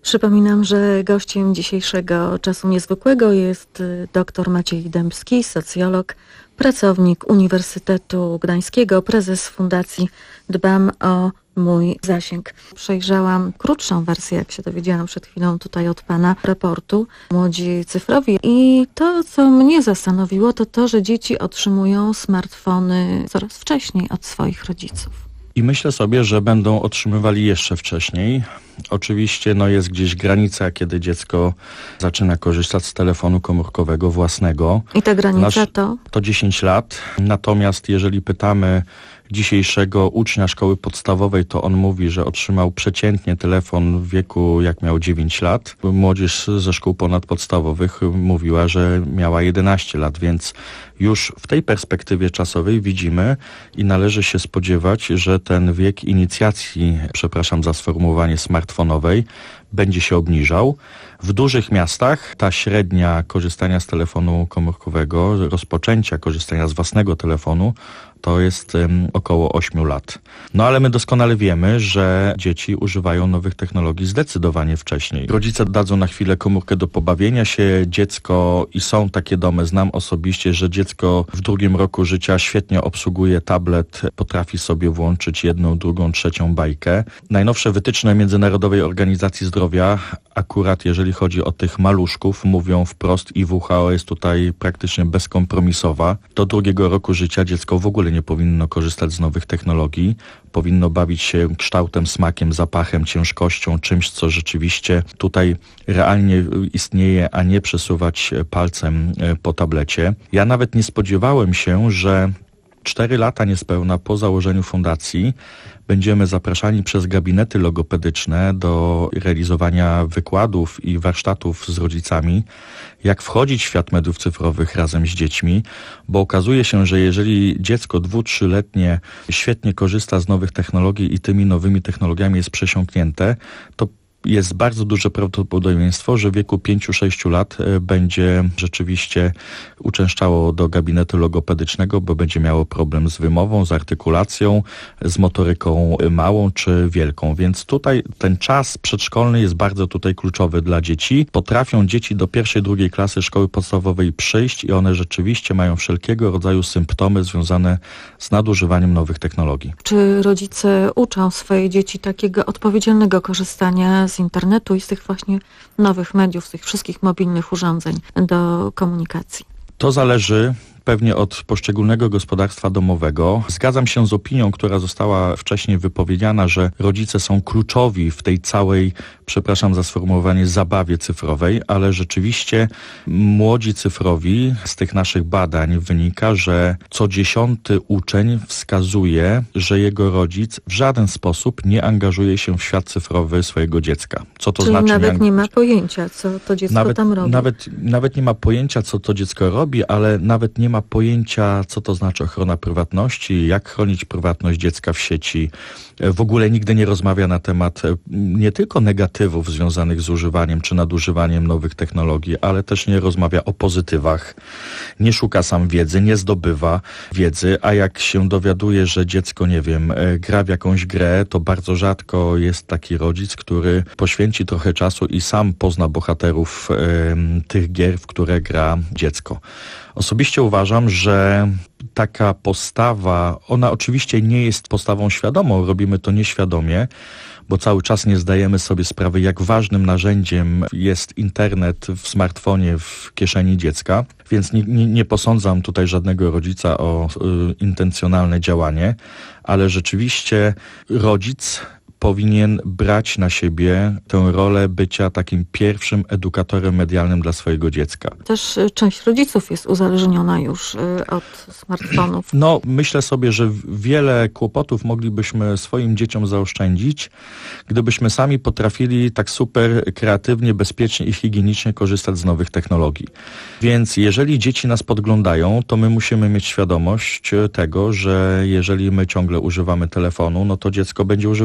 Przypominam, że gościem dzisiejszego Czasu Niezwykłego jest dr Maciej Dębski, socjolog, pracownik Uniwersytetu Gdańskiego, prezes Fundacji Dbam o Mój Zasięg. Przejrzałam krótszą wersję, jak się dowiedziałam przed chwilą tutaj od pana, raportu Młodzi Cyfrowi i to, co mnie zastanowiło, to to, że dzieci otrzymują smartfony coraz wcześniej od swoich rodziców. I myślę sobie, że będą otrzymywali jeszcze wcześniej. Oczywiście no, jest gdzieś granica, kiedy dziecko zaczyna korzystać z telefonu komórkowego własnego. I ta granica Nasz, to? To dziesięć lat. Natomiast jeżeli pytamy dzisiejszego ucznia szkoły podstawowej, to on mówi, że otrzymał przeciętnie telefon w wieku, jak miał dziewięć lat. Młodzież ze szkół ponadpodstawowych mówiła, że miała jedenaście lat, więc już w tej perspektywie czasowej widzimy i należy się spodziewać, że ten wiek inicjacji, przepraszam za sformułowanie, smartfonowej będzie się obniżał. W dużych miastach ta średnia korzystania z telefonu komórkowego, rozpoczęcia korzystania z własnego telefonu, to jest um, około ośmiu lat. No ale my doskonale wiemy, że dzieci używają nowych technologii zdecydowanie wcześniej. Rodzice dadzą na chwilę komórkę do pobawienia się, dziecko, i są takie domy, znam osobiście, że dziecko w drugim roku życia świetnie obsługuje tablet, potrafi sobie włączyć jedną, drugą, trzecią bajkę. Najnowsze wytyczne Międzynarodowej Organizacji Zdrowia, akurat jeżeli chodzi o tych maluszków, mówią wprost i W H O jest tutaj praktycznie bezkompromisowa. Do drugiego roku życia dziecko w ogóle nie powinno korzystać z nowych technologii. Powinno bawić się kształtem, smakiem, zapachem, ciężkością, czymś, co rzeczywiście tutaj realnie istnieje, a nie przesuwać palcem po tablecie. Ja nawet nie spodziewałem się, że cztery lata niespełna po założeniu fundacji będziemy zapraszani przez gabinety logopedyczne do realizowania wykładów i warsztatów z rodzicami, jak wchodzić w świat mediów cyfrowych razem z dziećmi, bo okazuje się, że jeżeli dziecko dwu-, trzyletnie świetnie korzysta z nowych technologii i tymi nowymi technologiami jest przesiąknięte, to jest bardzo duże prawdopodobieństwo, że w wieku pięciu sześciu lat będzie rzeczywiście uczęszczało do gabinetu logopedycznego, bo będzie miało problem z wymową, z artykulacją, z motoryką małą czy wielką. Więc tutaj ten czas przedszkolny jest bardzo tutaj kluczowy dla dzieci. Potrafią dzieci do pierwszej, drugiej klasy szkoły podstawowej przyjść i one rzeczywiście mają wszelkiego rodzaju symptomy związane z nadużywaniem nowych technologii. Czy rodzice uczą swoje dzieci takiego odpowiedzialnego korzystania z internetu i z tych właśnie nowych mediów, z tych wszystkich mobilnych urządzeń do komunikacji? To zależy pewnie od poszczególnego gospodarstwa domowego. Zgadzam się z opinią, która została wcześniej wypowiedziana, że rodzice są kluczowi w tej całej, przepraszam za sformułowanie, zabawie cyfrowej, ale rzeczywiście młodzi cyfrowi z tych naszych badań wynika, że co dziesiąty uczeń wskazuje, że jego rodzic w żaden sposób nie angażuje się w świat cyfrowy swojego dziecka. Co to Czyli znaczy? nawet nie, nie ma pojęcia, co to dziecko nawet, tam robi. Nawet, nawet nie ma pojęcia, co to dziecko robi, ale nawet nie ma pojęcia, co to znaczy ochrona prywatności, jak chronić prywatność dziecka w sieci. W ogóle nigdy nie rozmawia na temat nie tylko negatywów związanych z używaniem czy nadużywaniem nowych technologii, ale też nie rozmawia o pozytywach. Nie szuka sam wiedzy, nie zdobywa wiedzy, a jak się dowiaduje, że dziecko, nie wiem, gra w jakąś grę, to bardzo rzadko jest taki rodzic, który poświęci trochę czasu i sam pozna bohaterów e, tych gier, w które gra dziecko. Osobiście uważam, że taka postawa, ona oczywiście nie jest postawą świadomą, robimy to nieświadomie, bo cały czas nie zdajemy sobie sprawy, jak ważnym narzędziem jest internet w smartfonie w kieszeni dziecka, więc nie, nie, nie posądzam tutaj żadnego rodzica o y, intencjonalne działanie, ale rzeczywiście rodzic powinien brać na siebie tę rolę bycia takim pierwszym edukatorem medialnym dla swojego dziecka. Też część rodziców jest uzależniona już od smartfonów. No, myślę sobie, że wiele kłopotów moglibyśmy swoim dzieciom zaoszczędzić, gdybyśmy sami potrafili tak super kreatywnie, bezpiecznie i higienicznie korzystać z nowych technologii. Więc jeżeli dzieci nas podglądają, to my musimy mieć świadomość tego, że jeżeli my ciągle używamy telefonu, no to dziecko będzie używać telefonu.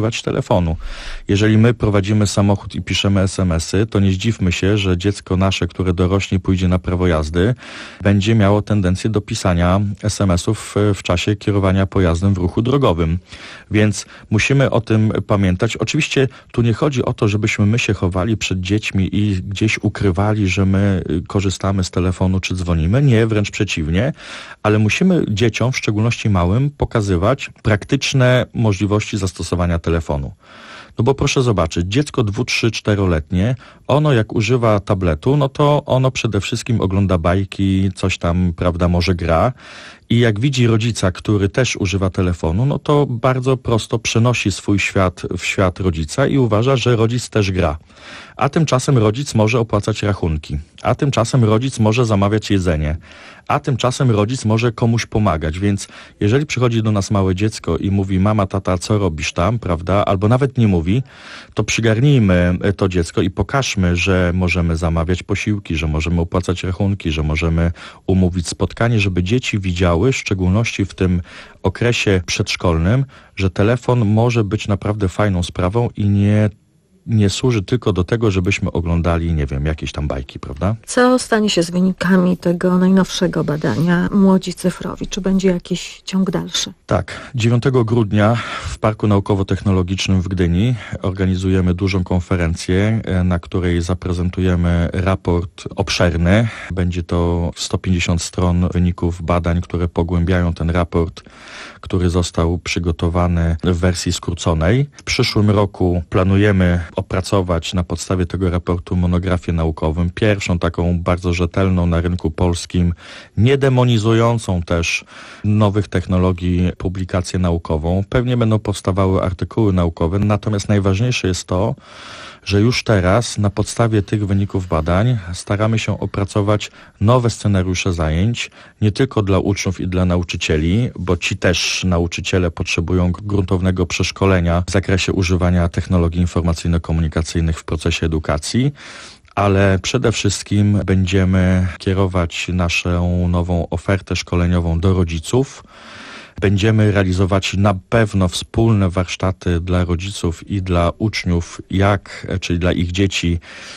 telefonu. Jeżeli my prowadzimy samochód i piszemy es em esy, to nie zdziwmy się, że dziecko nasze, które dorośnie, pójdzie na prawo jazdy, będzie miało tendencję do pisania es em esów w czasie kierowania pojazdem w ruchu drogowym. Więc musimy o tym pamiętać. Oczywiście tu nie chodzi o to, żebyśmy my się chowali przed dziećmi i gdzieś ukrywali, że my korzystamy z telefonu czy dzwonimy. Nie, wręcz przeciwnie, ale musimy dzieciom, w szczególności małym, pokazywać praktyczne możliwości zastosowania telefonu. No bo proszę zobaczyć, dziecko dwu, trzy, czteroletnie, ono jak używa tabletu, no to ono przede wszystkim ogląda bajki, coś tam, prawda, może gra. I jak widzi rodzica, który też używa telefonu, no to bardzo prosto przenosi swój świat w świat rodzica i uważa, że rodzic też gra. A tymczasem rodzic może opłacać rachunki, a tymczasem rodzic może zamawiać jedzenie, a tymczasem rodzic może komuś pomagać. Więc jeżeli przychodzi do nas małe dziecko i mówi: mama, tata, co robisz tam, prawda, albo nawet nie mówi, to przygarnijmy to dziecko i pokażmy, że możemy zamawiać posiłki, że możemy opłacać rachunki, że możemy umówić spotkanie, żeby dzieci widziały, w szczególności w tym okresie przedszkolnym, że telefon może być naprawdę fajną sprawą i nie nie służy tylko do tego, żebyśmy oglądali, nie wiem, jakieś tam bajki, prawda? Co stanie się z wynikami tego najnowszego badania Młodzi Cyfrowi? Czy będzie jakiś ciąg dalszy? Tak. dziewiątego grudnia w Parku Naukowo-Technologicznym w Gdyni organizujemy dużą konferencję, na której zaprezentujemy raport obszerny. Będzie to sto pięćdziesiąt stron wyników badań, które pogłębiają ten raport, który został przygotowany w wersji skróconej. W przyszłym roku planujemy opracować na podstawie tego raportu monografię naukową, pierwszą taką bardzo rzetelną na rynku polskim, nie demonizującą też nowych technologii publikację naukową. Pewnie będą powstawały artykuły naukowe, natomiast najważniejsze jest to, że już teraz na podstawie tych wyników badań staramy się opracować nowe scenariusze zajęć, nie tylko dla uczniów i dla nauczycieli, bo ci też nauczyciele potrzebują gruntownego przeszkolenia w zakresie używania technologii informacyjno-komunikacyjnych w procesie edukacji, ale przede wszystkim będziemy kierować naszą nową ofertę szkoleniową do rodziców. Będziemy realizować na pewno wspólne warsztaty dla rodziców i dla uczniów, jak, czyli dla ich dzieci,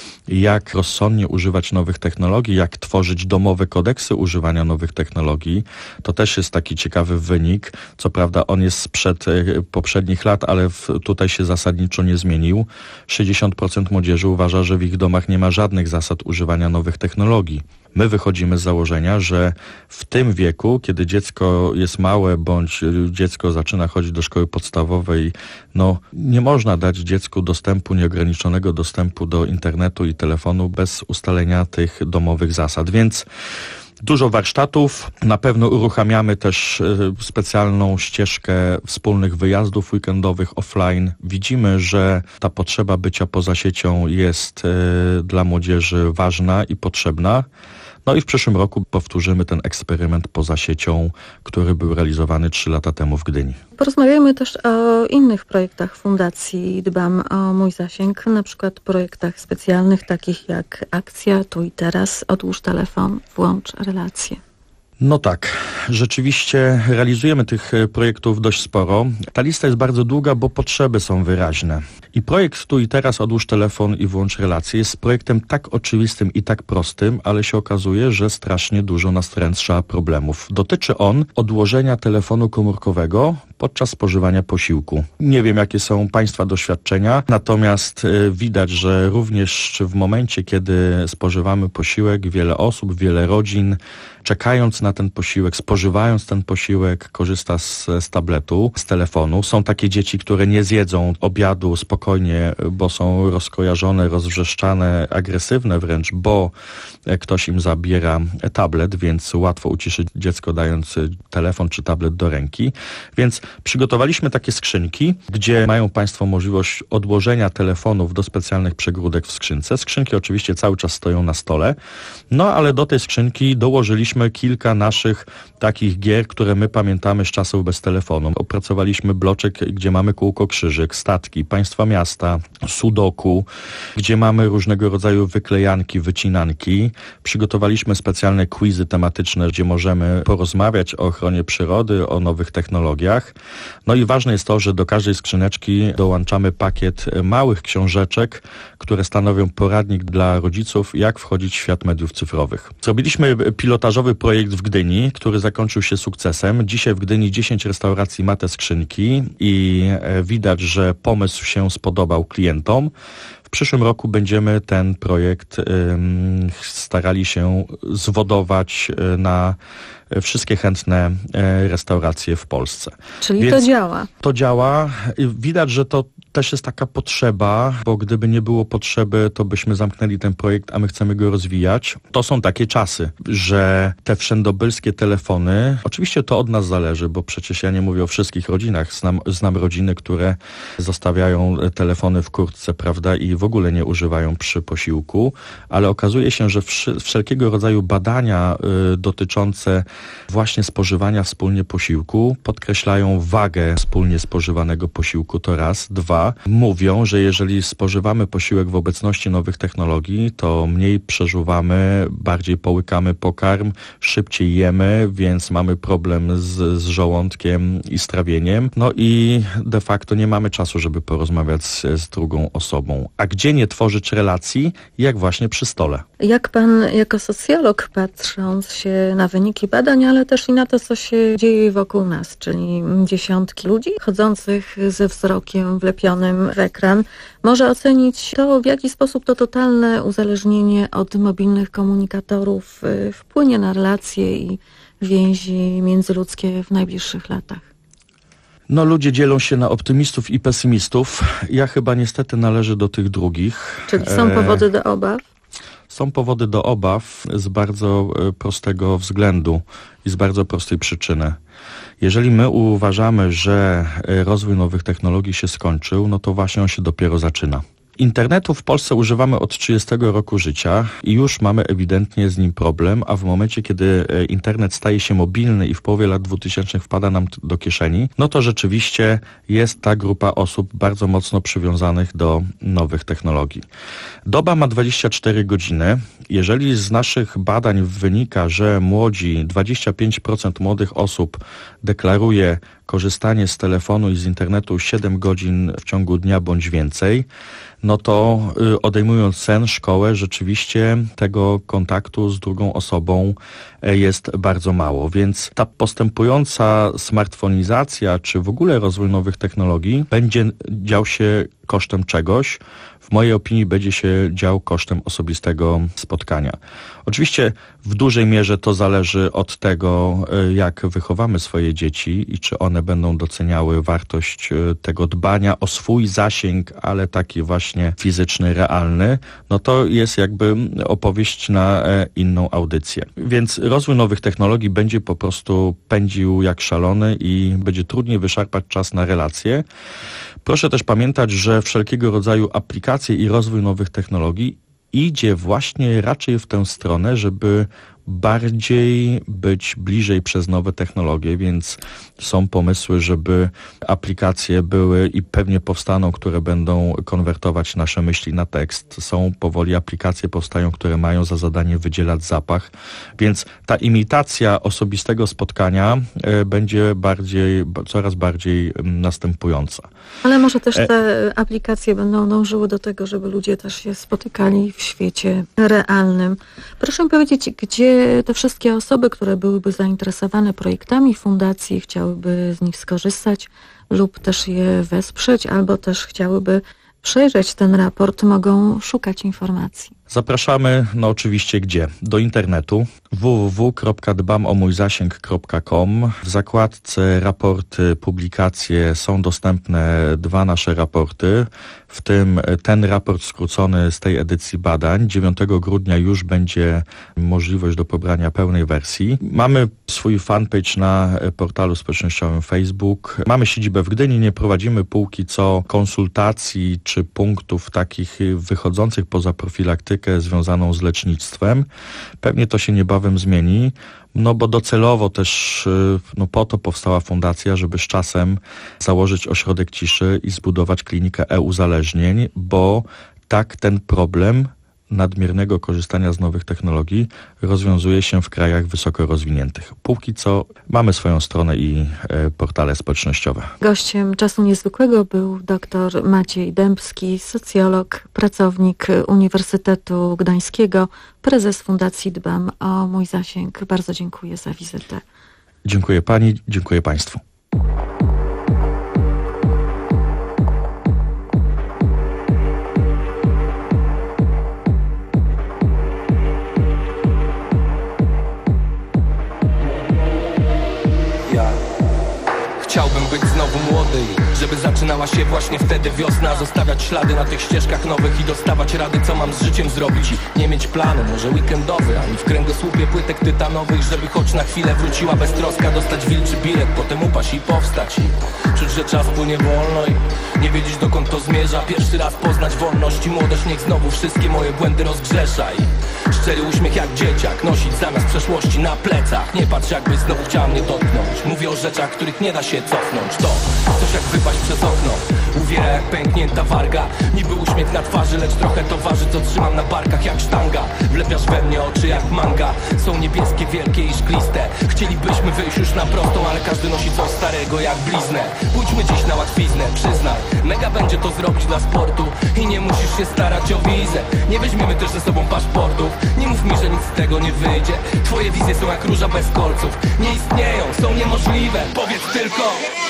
jak rozsądnie używać nowych technologii, jak tworzyć domowe kodeksy używania nowych technologii. To też jest taki ciekawy wynik. Co prawda on jest sprzed poprzednich lat, ale w, tutaj się zasadniczo nie zmienił. sześćdziesiąt procent młodzieży uważa, że w ich domach nie ma żadnych zasad używania nowych technologii. My wychodzimy z założenia, że w tym wieku, kiedy dziecko jest małe, bądź dziecko zaczyna chodzić do szkoły podstawowej, no nie można dać dziecku dostępu, nieograniczonego dostępu do internetu i telefonu bez ustalenia tych domowych zasad. Więc dużo warsztatów, na pewno uruchamiamy też specjalną ścieżkę wspólnych wyjazdów weekendowych offline. Widzimy, że ta potrzeba bycia poza siecią jest dla młodzieży ważna i potrzebna. No i w przyszłym roku powtórzymy ten eksperyment poza siecią, który był realizowany trzy lata temu w Gdyni. Porozmawiajmy też o innych projektach Fundacji Dbam o Mój Zasięg, na przykład projektach specjalnych takich jak akcja Tu i Teraz, odłóż telefon, włącz relacje. No tak, rzeczywiście realizujemy tych projektów dość sporo. Ta lista jest bardzo długa, bo potrzeby są wyraźne. I projekt Tu i Teraz, odłóż telefon i włącz relacje jest projektem tak oczywistym i tak prostym, ale się okazuje, że strasznie dużo nastręcza problemów. Dotyczy on odłożenia telefonu komórkowego podczas spożywania posiłku. Nie wiem, jakie są Państwa doświadczenia, natomiast widać, że również w momencie, kiedy spożywamy posiłek, wiele osób, wiele rodzin, czekając na ten posiłek, spożywając ten posiłek, korzysta z, z tabletu, z telefonu. Są takie dzieci, które nie zjedzą obiadu spokojnie, bo są rozkojarzone, rozwrzeszczane, agresywne wręcz, bo ktoś im zabiera tablet, więc łatwo uciszyć dziecko, dając telefon czy tablet do ręki. Więc przygotowaliśmy takie skrzynki, gdzie mają Państwo możliwość odłożenia telefonów do specjalnych przegródek w skrzynce. Skrzynki oczywiście cały czas stoją na stole, no ale do tej skrzynki dołożyliśmy kilka naszych takich gier, które my pamiętamy z czasów bez telefonu. Opracowaliśmy bloczek, gdzie mamy kółko krzyżyk, statki, państwa miasta, sudoku, gdzie mamy różnego rodzaju wyklejanki, wycinanki. Przygotowaliśmy specjalne quizy tematyczne, gdzie możemy porozmawiać o ochronie przyrody, o nowych technologiach. No i ważne jest to, że do każdej skrzyneczki dołączamy pakiet małych książeczek, które stanowią poradnik dla rodziców, jak wchodzić w świat mediów cyfrowych. Zrobiliśmy pilotażowy projekt w Gdyni, który zakończył się sukcesem. Dzisiaj w Gdyni dziesięć restauracji ma te skrzynki i widać, że pomysł się spodobał klientom. W przyszłym roku będziemy ten projekt ym, starali się zwodować na wszystkie chętne restauracje w Polsce. Czyli Więc to działa. To działa. Widać, że to też jest taka potrzeba, bo gdyby nie było potrzeby, to byśmy zamknęli ten projekt, a my chcemy go rozwijać. To są takie czasy, że te wszędobylskie telefony, oczywiście to od nas zależy, bo przecież ja nie mówię o wszystkich rodzinach. Znam, znam rodziny, które zostawiają telefony w kurtce, prawda, i w ogóle nie używają przy posiłku, ale okazuje się, że wsz- wszelkiego rodzaju badania y, dotyczące właśnie spożywania wspólnie posiłku podkreślają wagę wspólnie spożywanego posiłku, to raz. Dwa, mówią, że jeżeli spożywamy posiłek w obecności nowych technologii, to mniej przeżuwamy, bardziej połykamy pokarm, szybciej jemy, więc mamy problem z, z żołądkiem i z trawieniem. No i de facto nie mamy czasu, żeby porozmawiać z, z drugą osobą. A gdzie nie tworzyć relacji? Jak właśnie przy stole. Jak pan jako socjolog, patrząc się na wyniki badań, ale też i na to, co się dzieje wokół nas, czyli dziesiątki ludzi chodzących ze wzrokiem wlepionym w ekran, może ocenić to, w jaki sposób to totalne uzależnienie od mobilnych komunikatorów wpłynie na relacje i więzi międzyludzkie w najbliższych latach? No ludzie dzielą się na optymistów i pesymistów. Ja chyba niestety należę do tych drugich. Czyli są powody do obaw? Są powody do obaw z bardzo prostego względu i z bardzo prostej przyczyny. Jeżeli my uważamy, że rozwój nowych technologii się skończył, no to właśnie on się dopiero zaczyna. Internetu w Polsce używamy od trzydziestego roku życia i już mamy ewidentnie z nim problem, a w momencie, kiedy internet staje się mobilny i w połowie lat dwutysięcznych wpada nam do kieszeni, no to rzeczywiście jest ta grupa osób bardzo mocno przywiązanych do nowych technologii. Doba ma dwadzieścia cztery godziny. Jeżeli z naszych badań wynika, że młodzi, dwadzieścia pięć procent młodych osób deklaruje korzystanie z telefonu i z internetu siedem godzin w ciągu dnia bądź więcej, no to y, odejmując sen, szkołę, rzeczywiście tego kontaktu z drugą osobą y, jest bardzo mało. Więc ta postępująca smartfonizacja, czy w ogóle rozwój nowych technologii będzie dział się kosztem czegoś. W mojej opinii będzie się dział kosztem osobistego spotkania. Oczywiście w dużej mierze to zależy od tego, jak wychowamy swoje dzieci i czy one będą doceniały wartość tego dbania o swój zasięg, ale taki właśnie fizyczny, realny. No to jest jakby opowieść na inną audycję. Więc rozwój nowych technologii będzie po prostu pędził jak szalony i będzie trudniej wyszarpać czas na relacje. Proszę też pamiętać, że wszelkiego rodzaju aplikacje i rozwój nowych technologii idzie właśnie raczej w tę stronę, żeby bardziej być bliżej przez nowe technologie, więc są pomysły, żeby aplikacje były i pewnie powstaną, które będą konwertować nasze myśli na tekst. Są powoli aplikacje powstają, które mają za zadanie wydzielać zapach, więc ta imitacja osobistego spotkania y, będzie bardziej, coraz bardziej y, następująca. Ale może też te aplikacje będą dążyły do tego, żeby ludzie też się spotykali w świecie realnym. Proszę mi powiedzieć, gdzie te wszystkie osoby, które byłyby zainteresowane projektami fundacji, chciałyby z nich skorzystać lub też je wesprzeć, albo też chciałyby przejrzeć ten raport, mogą szukać informacji. Zapraszamy, no oczywiście gdzie? Do internetu w w w kropka dbam o mój zasięg kropka com. W zakładce raporty, publikacje są dostępne dwa nasze raporty, w tym ten raport skrócony z tej edycji badań. dziewiątego grudnia już będzie możliwość do pobrania pełnej wersji. Mamy swój fanpage na portalu społecznościowym Facebook. Mamy siedzibę w Gdyni, nie prowadzimy póki co konsultacji czy punktów takich wychodzących poza profilaktykę związaną z lecznictwem. Pewnie to się niebawem zmieni. No bo docelowo też no, po to powstała fundacja, żeby z czasem założyć ośrodek ciszy i zbudować klinikę e-uzależnień, bo tak ten problem nadmiernego korzystania z nowych technologii rozwiązuje się w krajach wysoko rozwiniętych. Póki co mamy swoją stronę i e, portale społecznościowe. Gościem Czasu Niezwykłego był dr Maciej Dębski, socjolog, pracownik Uniwersytetu Gdańskiego, prezes Fundacji Dbam o mój zasięg. Bardzo dziękuję za wizytę. Dziękuję pani, dziękuję państwu. Chciałbym być znowu młody, żeby zaczynała się właśnie wtedy wiosna. Zostawiać ślady na tych ścieżkach nowych i dostawać rady, co mam z życiem zrobić. I nie mieć planu, może weekendowy, ani w kręgosłupie płytek tytanowych, żeby choć na chwilę wróciła beztroska. Dostać wilczy bilet, potem upaść i powstać. I czuć, że czas płynie wolno i nie wiedzieć, dokąd to zmierza. Pierwszy raz poznać wolność i młodość, niech znowu wszystkie moje błędy rozgrzesza. I szczery uśmiech jak dzieciak nosić zamiast przeszłości na plecach. Nie patrz, jakbyś znowu chciała mnie dotknąć. Mówię o rzeczach, których nie da się cofnąć. To coś jak wypaść przez okno, uwiera jak pęknięta warga. Niby uśmiech na twarzy, lecz trochę to waży, co trzymam na barkach jak sztanga. Wlepiasz we mnie oczy jak manga, są niebieskie, wielkie i szkliste. Chcielibyśmy wyjść już na prostą, ale każdy nosi coś starego jak bliznę. Pójdźmy dziś na łatwiznę, przyznaj, mega będzie to zrobić dla sportu. I nie musisz się starać o wizę, nie weźmiemy też ze sobą paszportów. Nie mów mi, że nic z tego nie wyjdzie, twoje wizje są jak róża bez kolców. Nie istnieją, są niemożliwe, powiedz tylko.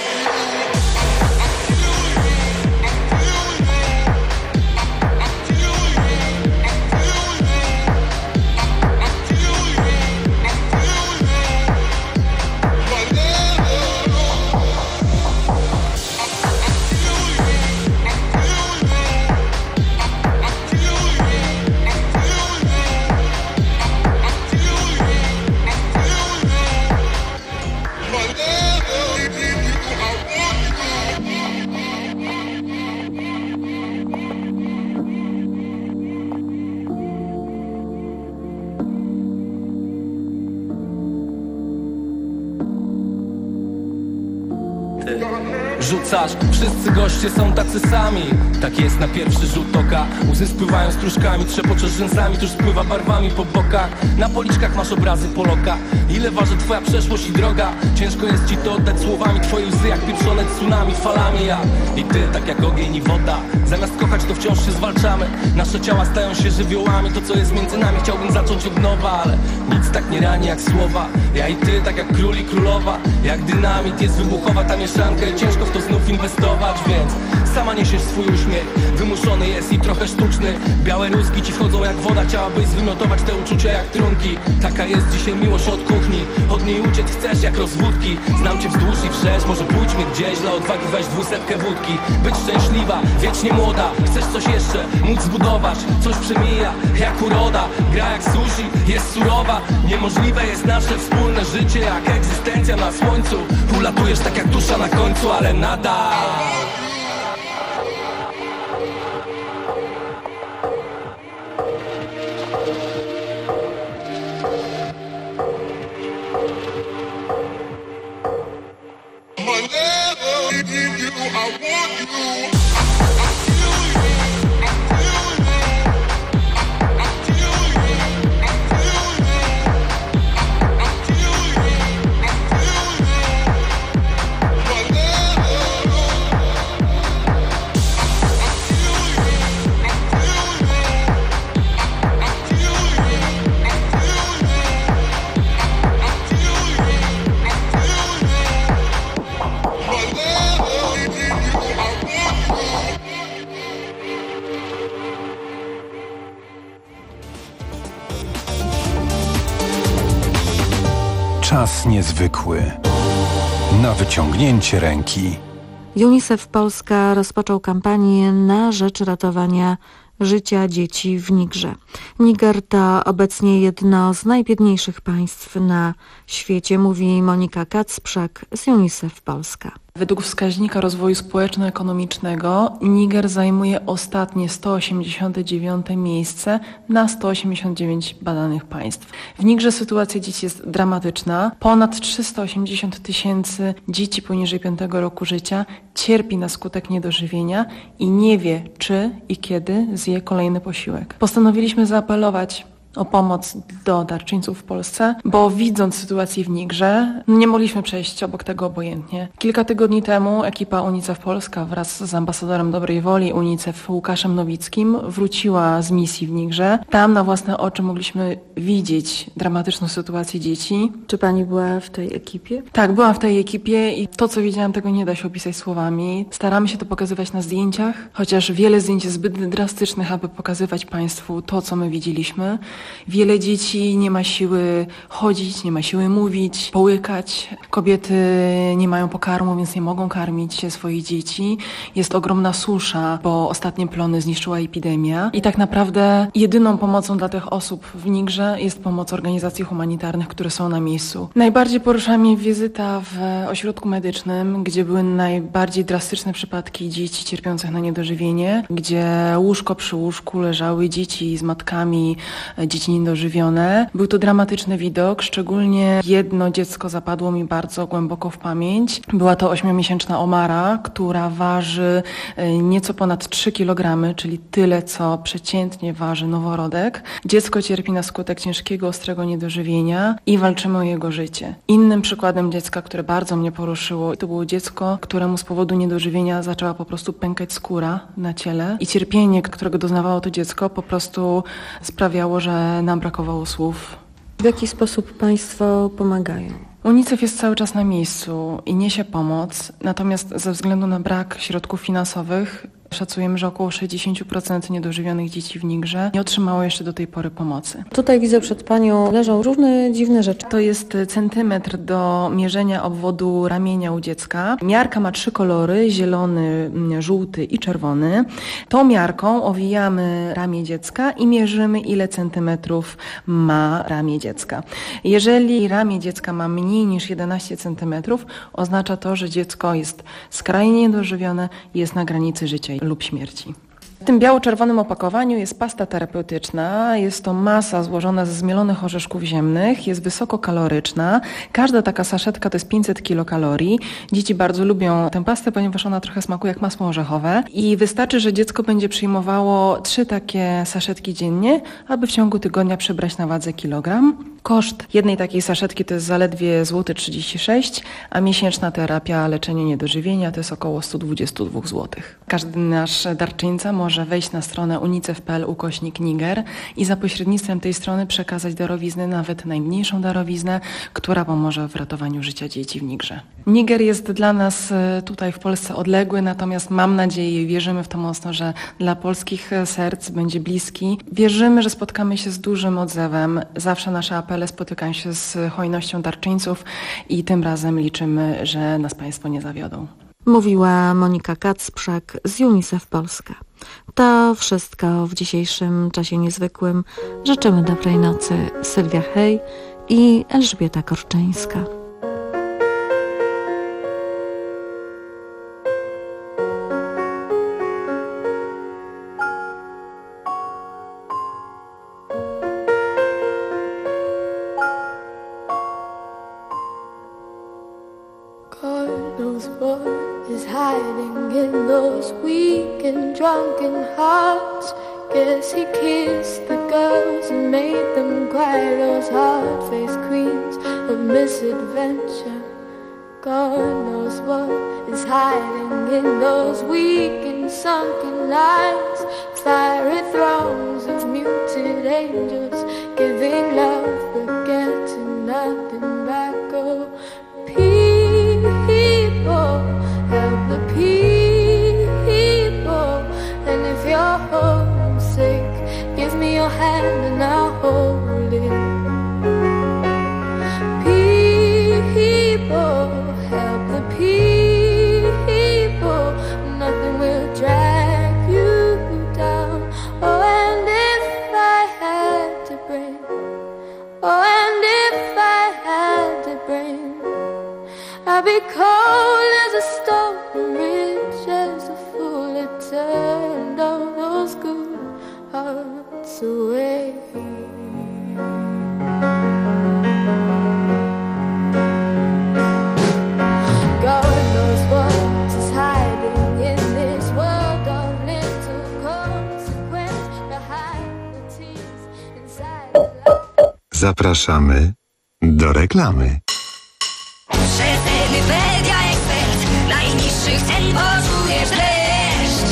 Rzucasz, wszyscy goście są tacy sami. Tak jest na pierwszy rzut oka. Łzy spływają stróżkami, trzepoczesz rzęsami, tuż spływa barwami po bokach. Na policzkach masz obrazy Poloka. Ile waży twoja przeszłość i droga? Ciężko jest ci to oddać słowami. Twoje łzy jak pieprzone tsunami, falami. Ja i ty, tak jak ogień i woda. Zamiast kochać, to wciąż się zwalczamy. Nasze ciała stają się żywiołami. To, co jest między nami, chciałbym zacząć od nowa, ale nic tak nie rani jak słowa. Ja i ty, tak jak król i królowa. Jak dynamit jest wybuchowa ta mieszanka i ciężko w to znów inwestować, więc sama niesiesz swój uśmiech. Wymuszony jest i trochę sztuczny. Białe rózgi ci wchodzą jak woda. Chciałabyś zwymiotować te uczucia jak trunki. Taka jest dzisiaj miłość od kuchni. Od niej uciec chcesz jak rozwódki. Znam cię wzdłuż i wszerz, może pójdźmy gdzieś. Dla odwagi weź dwusetkę wódki. Być szczęśliwa, wiecznie młoda. Chcesz coś jeszcze, móc zbudować. Coś przemija, jak uroda. Gra jak sushi, jest surowa. Niemożliwe jest nasze wspólne życie, jak egzystencja na słońcu. Ulatujesz tak jak dusza na końcu, ale nadal Czas niezwykły. Na wyciągnięcie ręki. UNICEF Polska rozpoczął kampanię na rzecz ratowania życia dzieci w Nigrze. Niger to obecnie jedno z najbiedniejszych państw na świecie, mówi Monika Kacprzak z UNICEF Polska. Według wskaźnika rozwoju społeczno-ekonomicznego Niger zajmuje ostatnie sto osiemdziesiąte dziewiąte miejsce na sto osiemdziesiąt dziewięć badanych państw. W Nigrze sytuacja dzieci jest dramatyczna. Ponad trzysta osiemdziesiąt tysięcy dzieci poniżej piątego roku życia cierpi na skutek niedożywienia i nie wie, czy i kiedy zje kolejny posiłek. Postanowiliśmy zaapelować o pomoc do darczyńców w Polsce, bo widząc sytuację w Nigrze, nie mogliśmy przejść obok tego obojętnie. Kilka tygodni temu ekipa UNICEF Polska wraz z ambasadorem dobrej woli UNICEF Łukaszem Nowickim wróciła z misji w Nigrze. Tam na własne oczy mogliśmy widzieć dramatyczną sytuację dzieci. Czy pani była w tej ekipie? Tak, byłam w tej ekipie i to, co widziałam, tego nie da się opisać słowami. Staramy się to pokazywać na zdjęciach, chociaż wiele zdjęć jest zbyt drastycznych, aby pokazywać Państwu to, co my widzieliśmy. Wiele dzieci nie ma siły chodzić, nie ma siły mówić, połykać. Kobiety nie mają pokarmu, więc nie mogą karmić swoich dzieci. Jest ogromna susza, bo ostatnie plony zniszczyła epidemia. I tak naprawdę jedyną pomocą dla tych osób w Nigrze jest pomoc organizacji humanitarnych, które są na miejscu. Najbardziej porusza mnie wizyta w ośrodku medycznym, gdzie były najbardziej drastyczne przypadki dzieci cierpiących na niedożywienie, gdzie łóżko przy łóżku leżały dzieci z matkami, dzieci niedożywione. Był to dramatyczny widok, szczególnie jedno dziecko zapadło mi bardzo głęboko w pamięć. Była to ośmiomiesięczna Omara, która waży nieco ponad trzy kilogramy, czyli tyle, co przeciętnie waży noworodek. Dziecko cierpi na skutek ciężkiego, ostrego niedożywienia i walczymy o jego życie. Innym przykładem dziecka, które bardzo mnie poruszyło, to było dziecko, któremu z powodu niedożywienia zaczęła po prostu pękać skóra na ciele i cierpienie, którego doznawało to dziecko, po prostu sprawiało, że nam brakowało słów. W jaki sposób państwo pomagają? UNICEF jest cały czas na miejscu i niesie pomoc, natomiast ze względu na brak środków finansowych szacujemy, że około sześćdziesiąt procent niedożywionych dzieci w Nigrze nie otrzymało jeszcze do tej pory pomocy. Tutaj widzę przed panią leżą różne dziwne rzeczy. To jest centymetr do mierzenia obwodu ramienia u dziecka. Miarka ma trzy kolory, zielony, żółty i czerwony. Tą miarką owijamy ramię dziecka i mierzymy, ile centymetrów ma ramię dziecka. Jeżeli ramię dziecka ma mniej niż jedenaście centymetrów, oznacza to, że dziecko jest skrajnie niedożywione i jest na granicy życia lub śmierci. W tym biało-czerwonym opakowaniu jest pasta terapeutyczna, jest to masa złożona ze zmielonych orzeszków ziemnych, jest wysokokaloryczna. Każda taka saszetka to jest pięćset kilokalorii. Dzieci bardzo lubią tę pastę, ponieważ ona trochę smakuje jak masło orzechowe i wystarczy, że dziecko będzie przyjmowało trzy takie saszetki dziennie, aby w ciągu tygodnia przybrać na wadze kilogram. Koszt jednej takiej saszetki to jest zaledwie złoty trzydzieści sześć, a miesięczna terapia leczenia niedożywienia to jest około sto dwadzieścia dwa złote. Każdy nasz darczyńca może wejść na stronę unicef kropka p l ukośnik Niger i za pośrednictwem tej strony przekazać darowiznę, nawet najmniejszą darowiznę, która pomoże w ratowaniu życia dzieci w Nigrze. Niger jest dla nas tutaj w Polsce odległy, natomiast mam nadzieję i wierzymy w to mocno, że dla polskich serc będzie bliski. Wierzymy, że spotkamy się z dużym odzewem. Zawsze nasze apele spotykają się z hojnością darczyńców i tym razem liczymy, że nas Państwo nie zawiodą. Mówiła Monika Kacprzak z UNICEF Polska. To wszystko w dzisiejszym Czasie Niezwykłym. Życzymy dobrej nocy. Sylwia Hej i Elżbieta Korczyńska. Drunken hearts. Guess he kissed the girls and made them cry. Those hard-faced queens of misadventure. God knows what is hiding in those weak and sunken lines. Fiery thrones of muted angels, giving love but getting nothing back. Oh, people, help the people. And if you're homesick, give me your hand and I'll hold it. People, help the people. Nothing will drag you down. Oh, and if I had to bring, oh, and if I had I'll be cold as a stone, rich as a fool. It turned all those good hearts away. God knows what is hiding in this world of little consequence behind the tears inside the light. Zapraszamy do reklamy. Przeceny Media Expert, najniższych cen poczujesz dreszcz.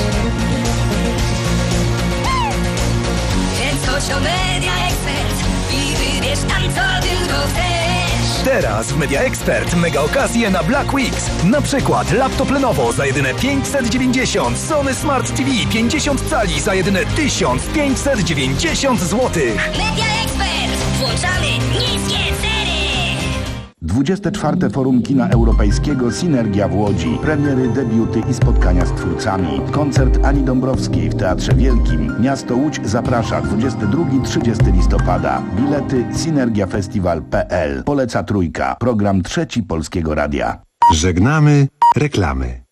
Więc chodź do Media Expert i wybierz tam co tylko chcesz. Teraz w Media Expert mega okazje na Black Weeks. Na przykład laptop Lenovo za jedyne pięćset dziewięćdziesiąt, Sony Smart T V pięćdziesiąt cali za jedyne tysiąc pięćset dziewięćdziesiąt złotych. Media Expert, włączamy niskie ceny. dwudzieste czwarte Forum Kina Europejskiego Synergia w Łodzi. Premiery, debiuty i spotkania z twórcami. Koncert Ani Dąbrowskiej w Teatrze Wielkim. Miasto Łódź zaprasza dwudziestego drugiego do trzydziestego listopada. Bilety synergiafestiwal kropka p l. Poleca Trójka. Program trzeci Polskiego Radia. Żegnamy reklamy.